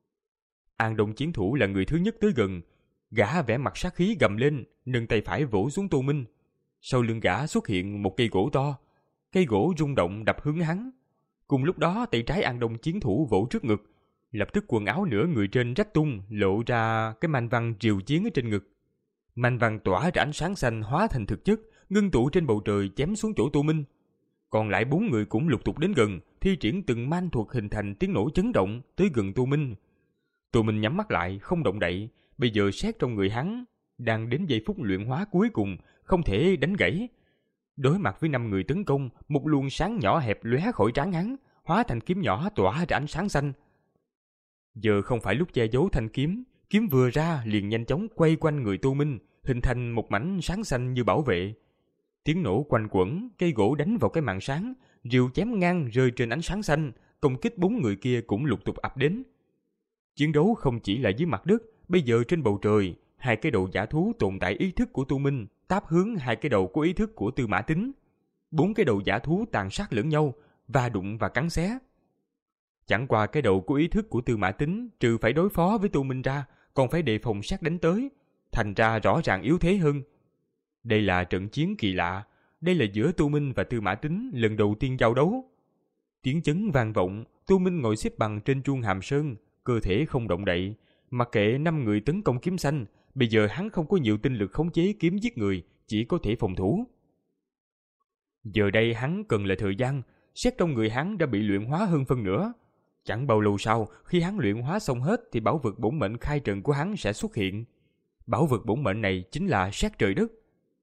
Speaker 1: An Đông chiến thủ là người thứ nhất tới gần. Gã vẽ mặt sát khí gầm lên, nâng tay phải vỗ xuống Tô Minh. Sau lưng gã xuất hiện một cây gỗ to. Cây gỗ rung động đập hướng hắn. Cùng lúc đó tay trái An Đông chiến thủ vỗ trước ngực. Lập tức quần áo nửa người trên rách tung, lộ ra cái manh văn triều chiến ở trên ngực. Manh văn tỏa ra ánh sáng xanh hóa thành thực chất, ngưng tụ trên bầu trời chém xuống chỗ Tô Minh. Còn lại bốn người cũng lục tục đến gần, thi triển từng man thuật hình thành tiếng nổ chấn động tới gần Tô Minh. Tô Minh nhắm mắt lại, không động đậy. Bây giờ xét trong người hắn đang đến giây phút luyện hóa cuối cùng, không thể đánh gãy. Đối mặt với năm người tấn công, một luồng sáng nhỏ hẹp lóe khỏi trán hắn, hóa thành kiếm nhỏ tỏa ra ánh sáng xanh. Giờ không phải lúc che giấu thanh kiếm, kiếm vừa ra liền nhanh chóng quay quanh người Tô Minh, hình thành một mảnh sáng xanh như bảo vệ. Tiếng nổ quanh quẩn, cây gỗ đánh vào cái màn sáng, rìu chém ngang rơi trên ánh sáng xanh, công kích bốn người kia cũng lục tục ập đến. Chiến đấu không chỉ là dưới mặt đất, bây giờ trên bầu trời, hai cái đầu dã thú tồn tại ý thức của Tô Minh táp hướng hai cái đầu có ý thức của Tư Mã Tính. Bốn cái đầu dã thú tàn sát lẫn nhau, va đụng và cắn xé. Chẳng qua cái đầu có ý thức của Tư Mã Tính trừ phải đối phó với Tô Minh ra, còn phải đề phòng sát đánh tới, thành ra rõ ràng yếu thế hơn. Đây là trận chiến kỳ lạ, đây là giữa Tô Minh và Tư Mã Tính lần đầu tiên giao đấu. Tiếng chấn vang vọng, Tô Minh ngồi xếp bằng trên chuông Hàm Sơn, cơ thể không động đậy, mặc kệ năm người tấn công kiếm xanh, bây giờ hắn không có nhiều tinh lực khống chế kiếm giết người, chỉ có thể phòng thủ. Giờ đây hắn cần là thời gian, xét trong người hắn đã bị luyện hóa hơn phân nửa. Chẳng bao lâu sau, khi hắn luyện hóa xong hết thì bảo vật bổn mệnh khai trần của hắn sẽ xuất hiện. Bảo vật bổn mệnh này chính là sét trời đất.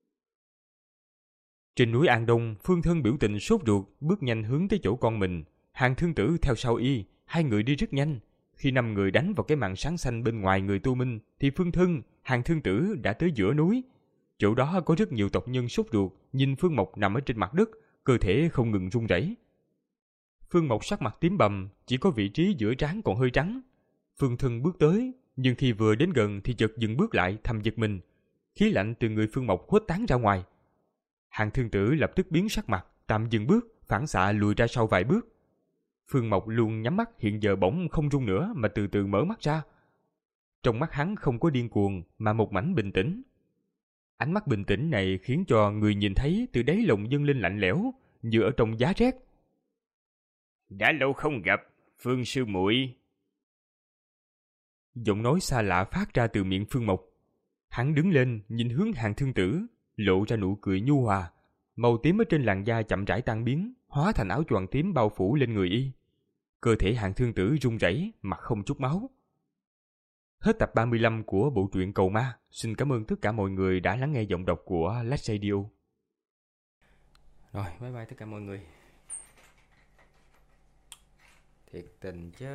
Speaker 1: Trên núi An Đông, Phương Thân biểu tình sốt ruột, bước nhanh hướng tới chỗ con mình. Hàng Thương Tử theo sau y, hai người đi rất nhanh. Khi năm người đánh vào cái màn sáng xanh bên ngoài người Tô Minh, thì Phương Thân, Hàng Thương Tử đã tới giữa núi. Chỗ đó có rất nhiều tộc nhân sốt ruột, nhìn Phương Mộc nằm ở trên mặt đất, cơ thể không ngừng run rẩy. Phương Mộc sắc mặt tím bầm, chỉ có vị trí giữa trán còn hơi trắng. Phương Thân bước tới, nhưng khi vừa đến gần thì chợt dừng bước lại, thầm giật mình. Khí lạnh từ người Phương Mộc khuếch tán ra ngoài. Hàng Thương Tử lập tức biến sắc mặt, tạm dừng bước, phản xạ lùi ra sau vài bước. Phương Mộc luôn nhắm mắt, hiện giờ bỗng không run nữa mà từ từ mở mắt ra. Trong mắt hắn không có điên cuồng mà một mảnh bình tĩnh. Ánh mắt bình tĩnh này khiến cho người nhìn thấy từ đáy lòng dâng lên lạnh lẽo, như ở trong giá rét.
Speaker 4: Đã lâu không gặp, Phương sư muội.
Speaker 1: Giọng nói xa lạ phát ra từ miệng Phương Mộc. Hắn đứng lên, nhìn hướng Hàng Thương Tử, lộ ra nụ cười nhu hòa. Màu tím ở trên làn da chậm rãi tan biến, hóa thành áo choàng tím bao phủ lên người y. Cơ thể Hàng Thương Tử run rẩy, mặt không chút máu. Hết tập ba mươi lăm của bộ truyện Cầu Ma. Xin cảm ơn tất cả mọi người đã lắng nghe giọng đọc của Lách Radio. Rồi, bye bye tất cả mọi người. Thiệt tình chứ.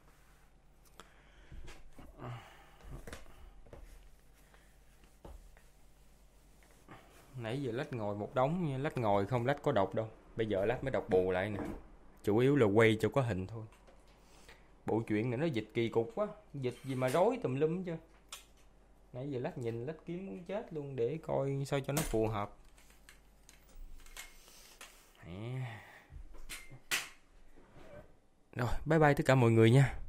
Speaker 1: Nãy giờ Lách ngồi một đống, Lách ngồi không Lách có đọc đâu. Bây giờ Lách mới đọc bù lại nè. Chủ yếu là quay cho có hình thôi. Bộ truyện này nó dịch kỳ cục quá. Dịch gì mà rối tùm lum chứ. Nãy giờ Lách nhìn Lách kiếm muốn chết luôn để coi sao cho nó phù hợp. Rồi, bye bye tất cả mọi người nha.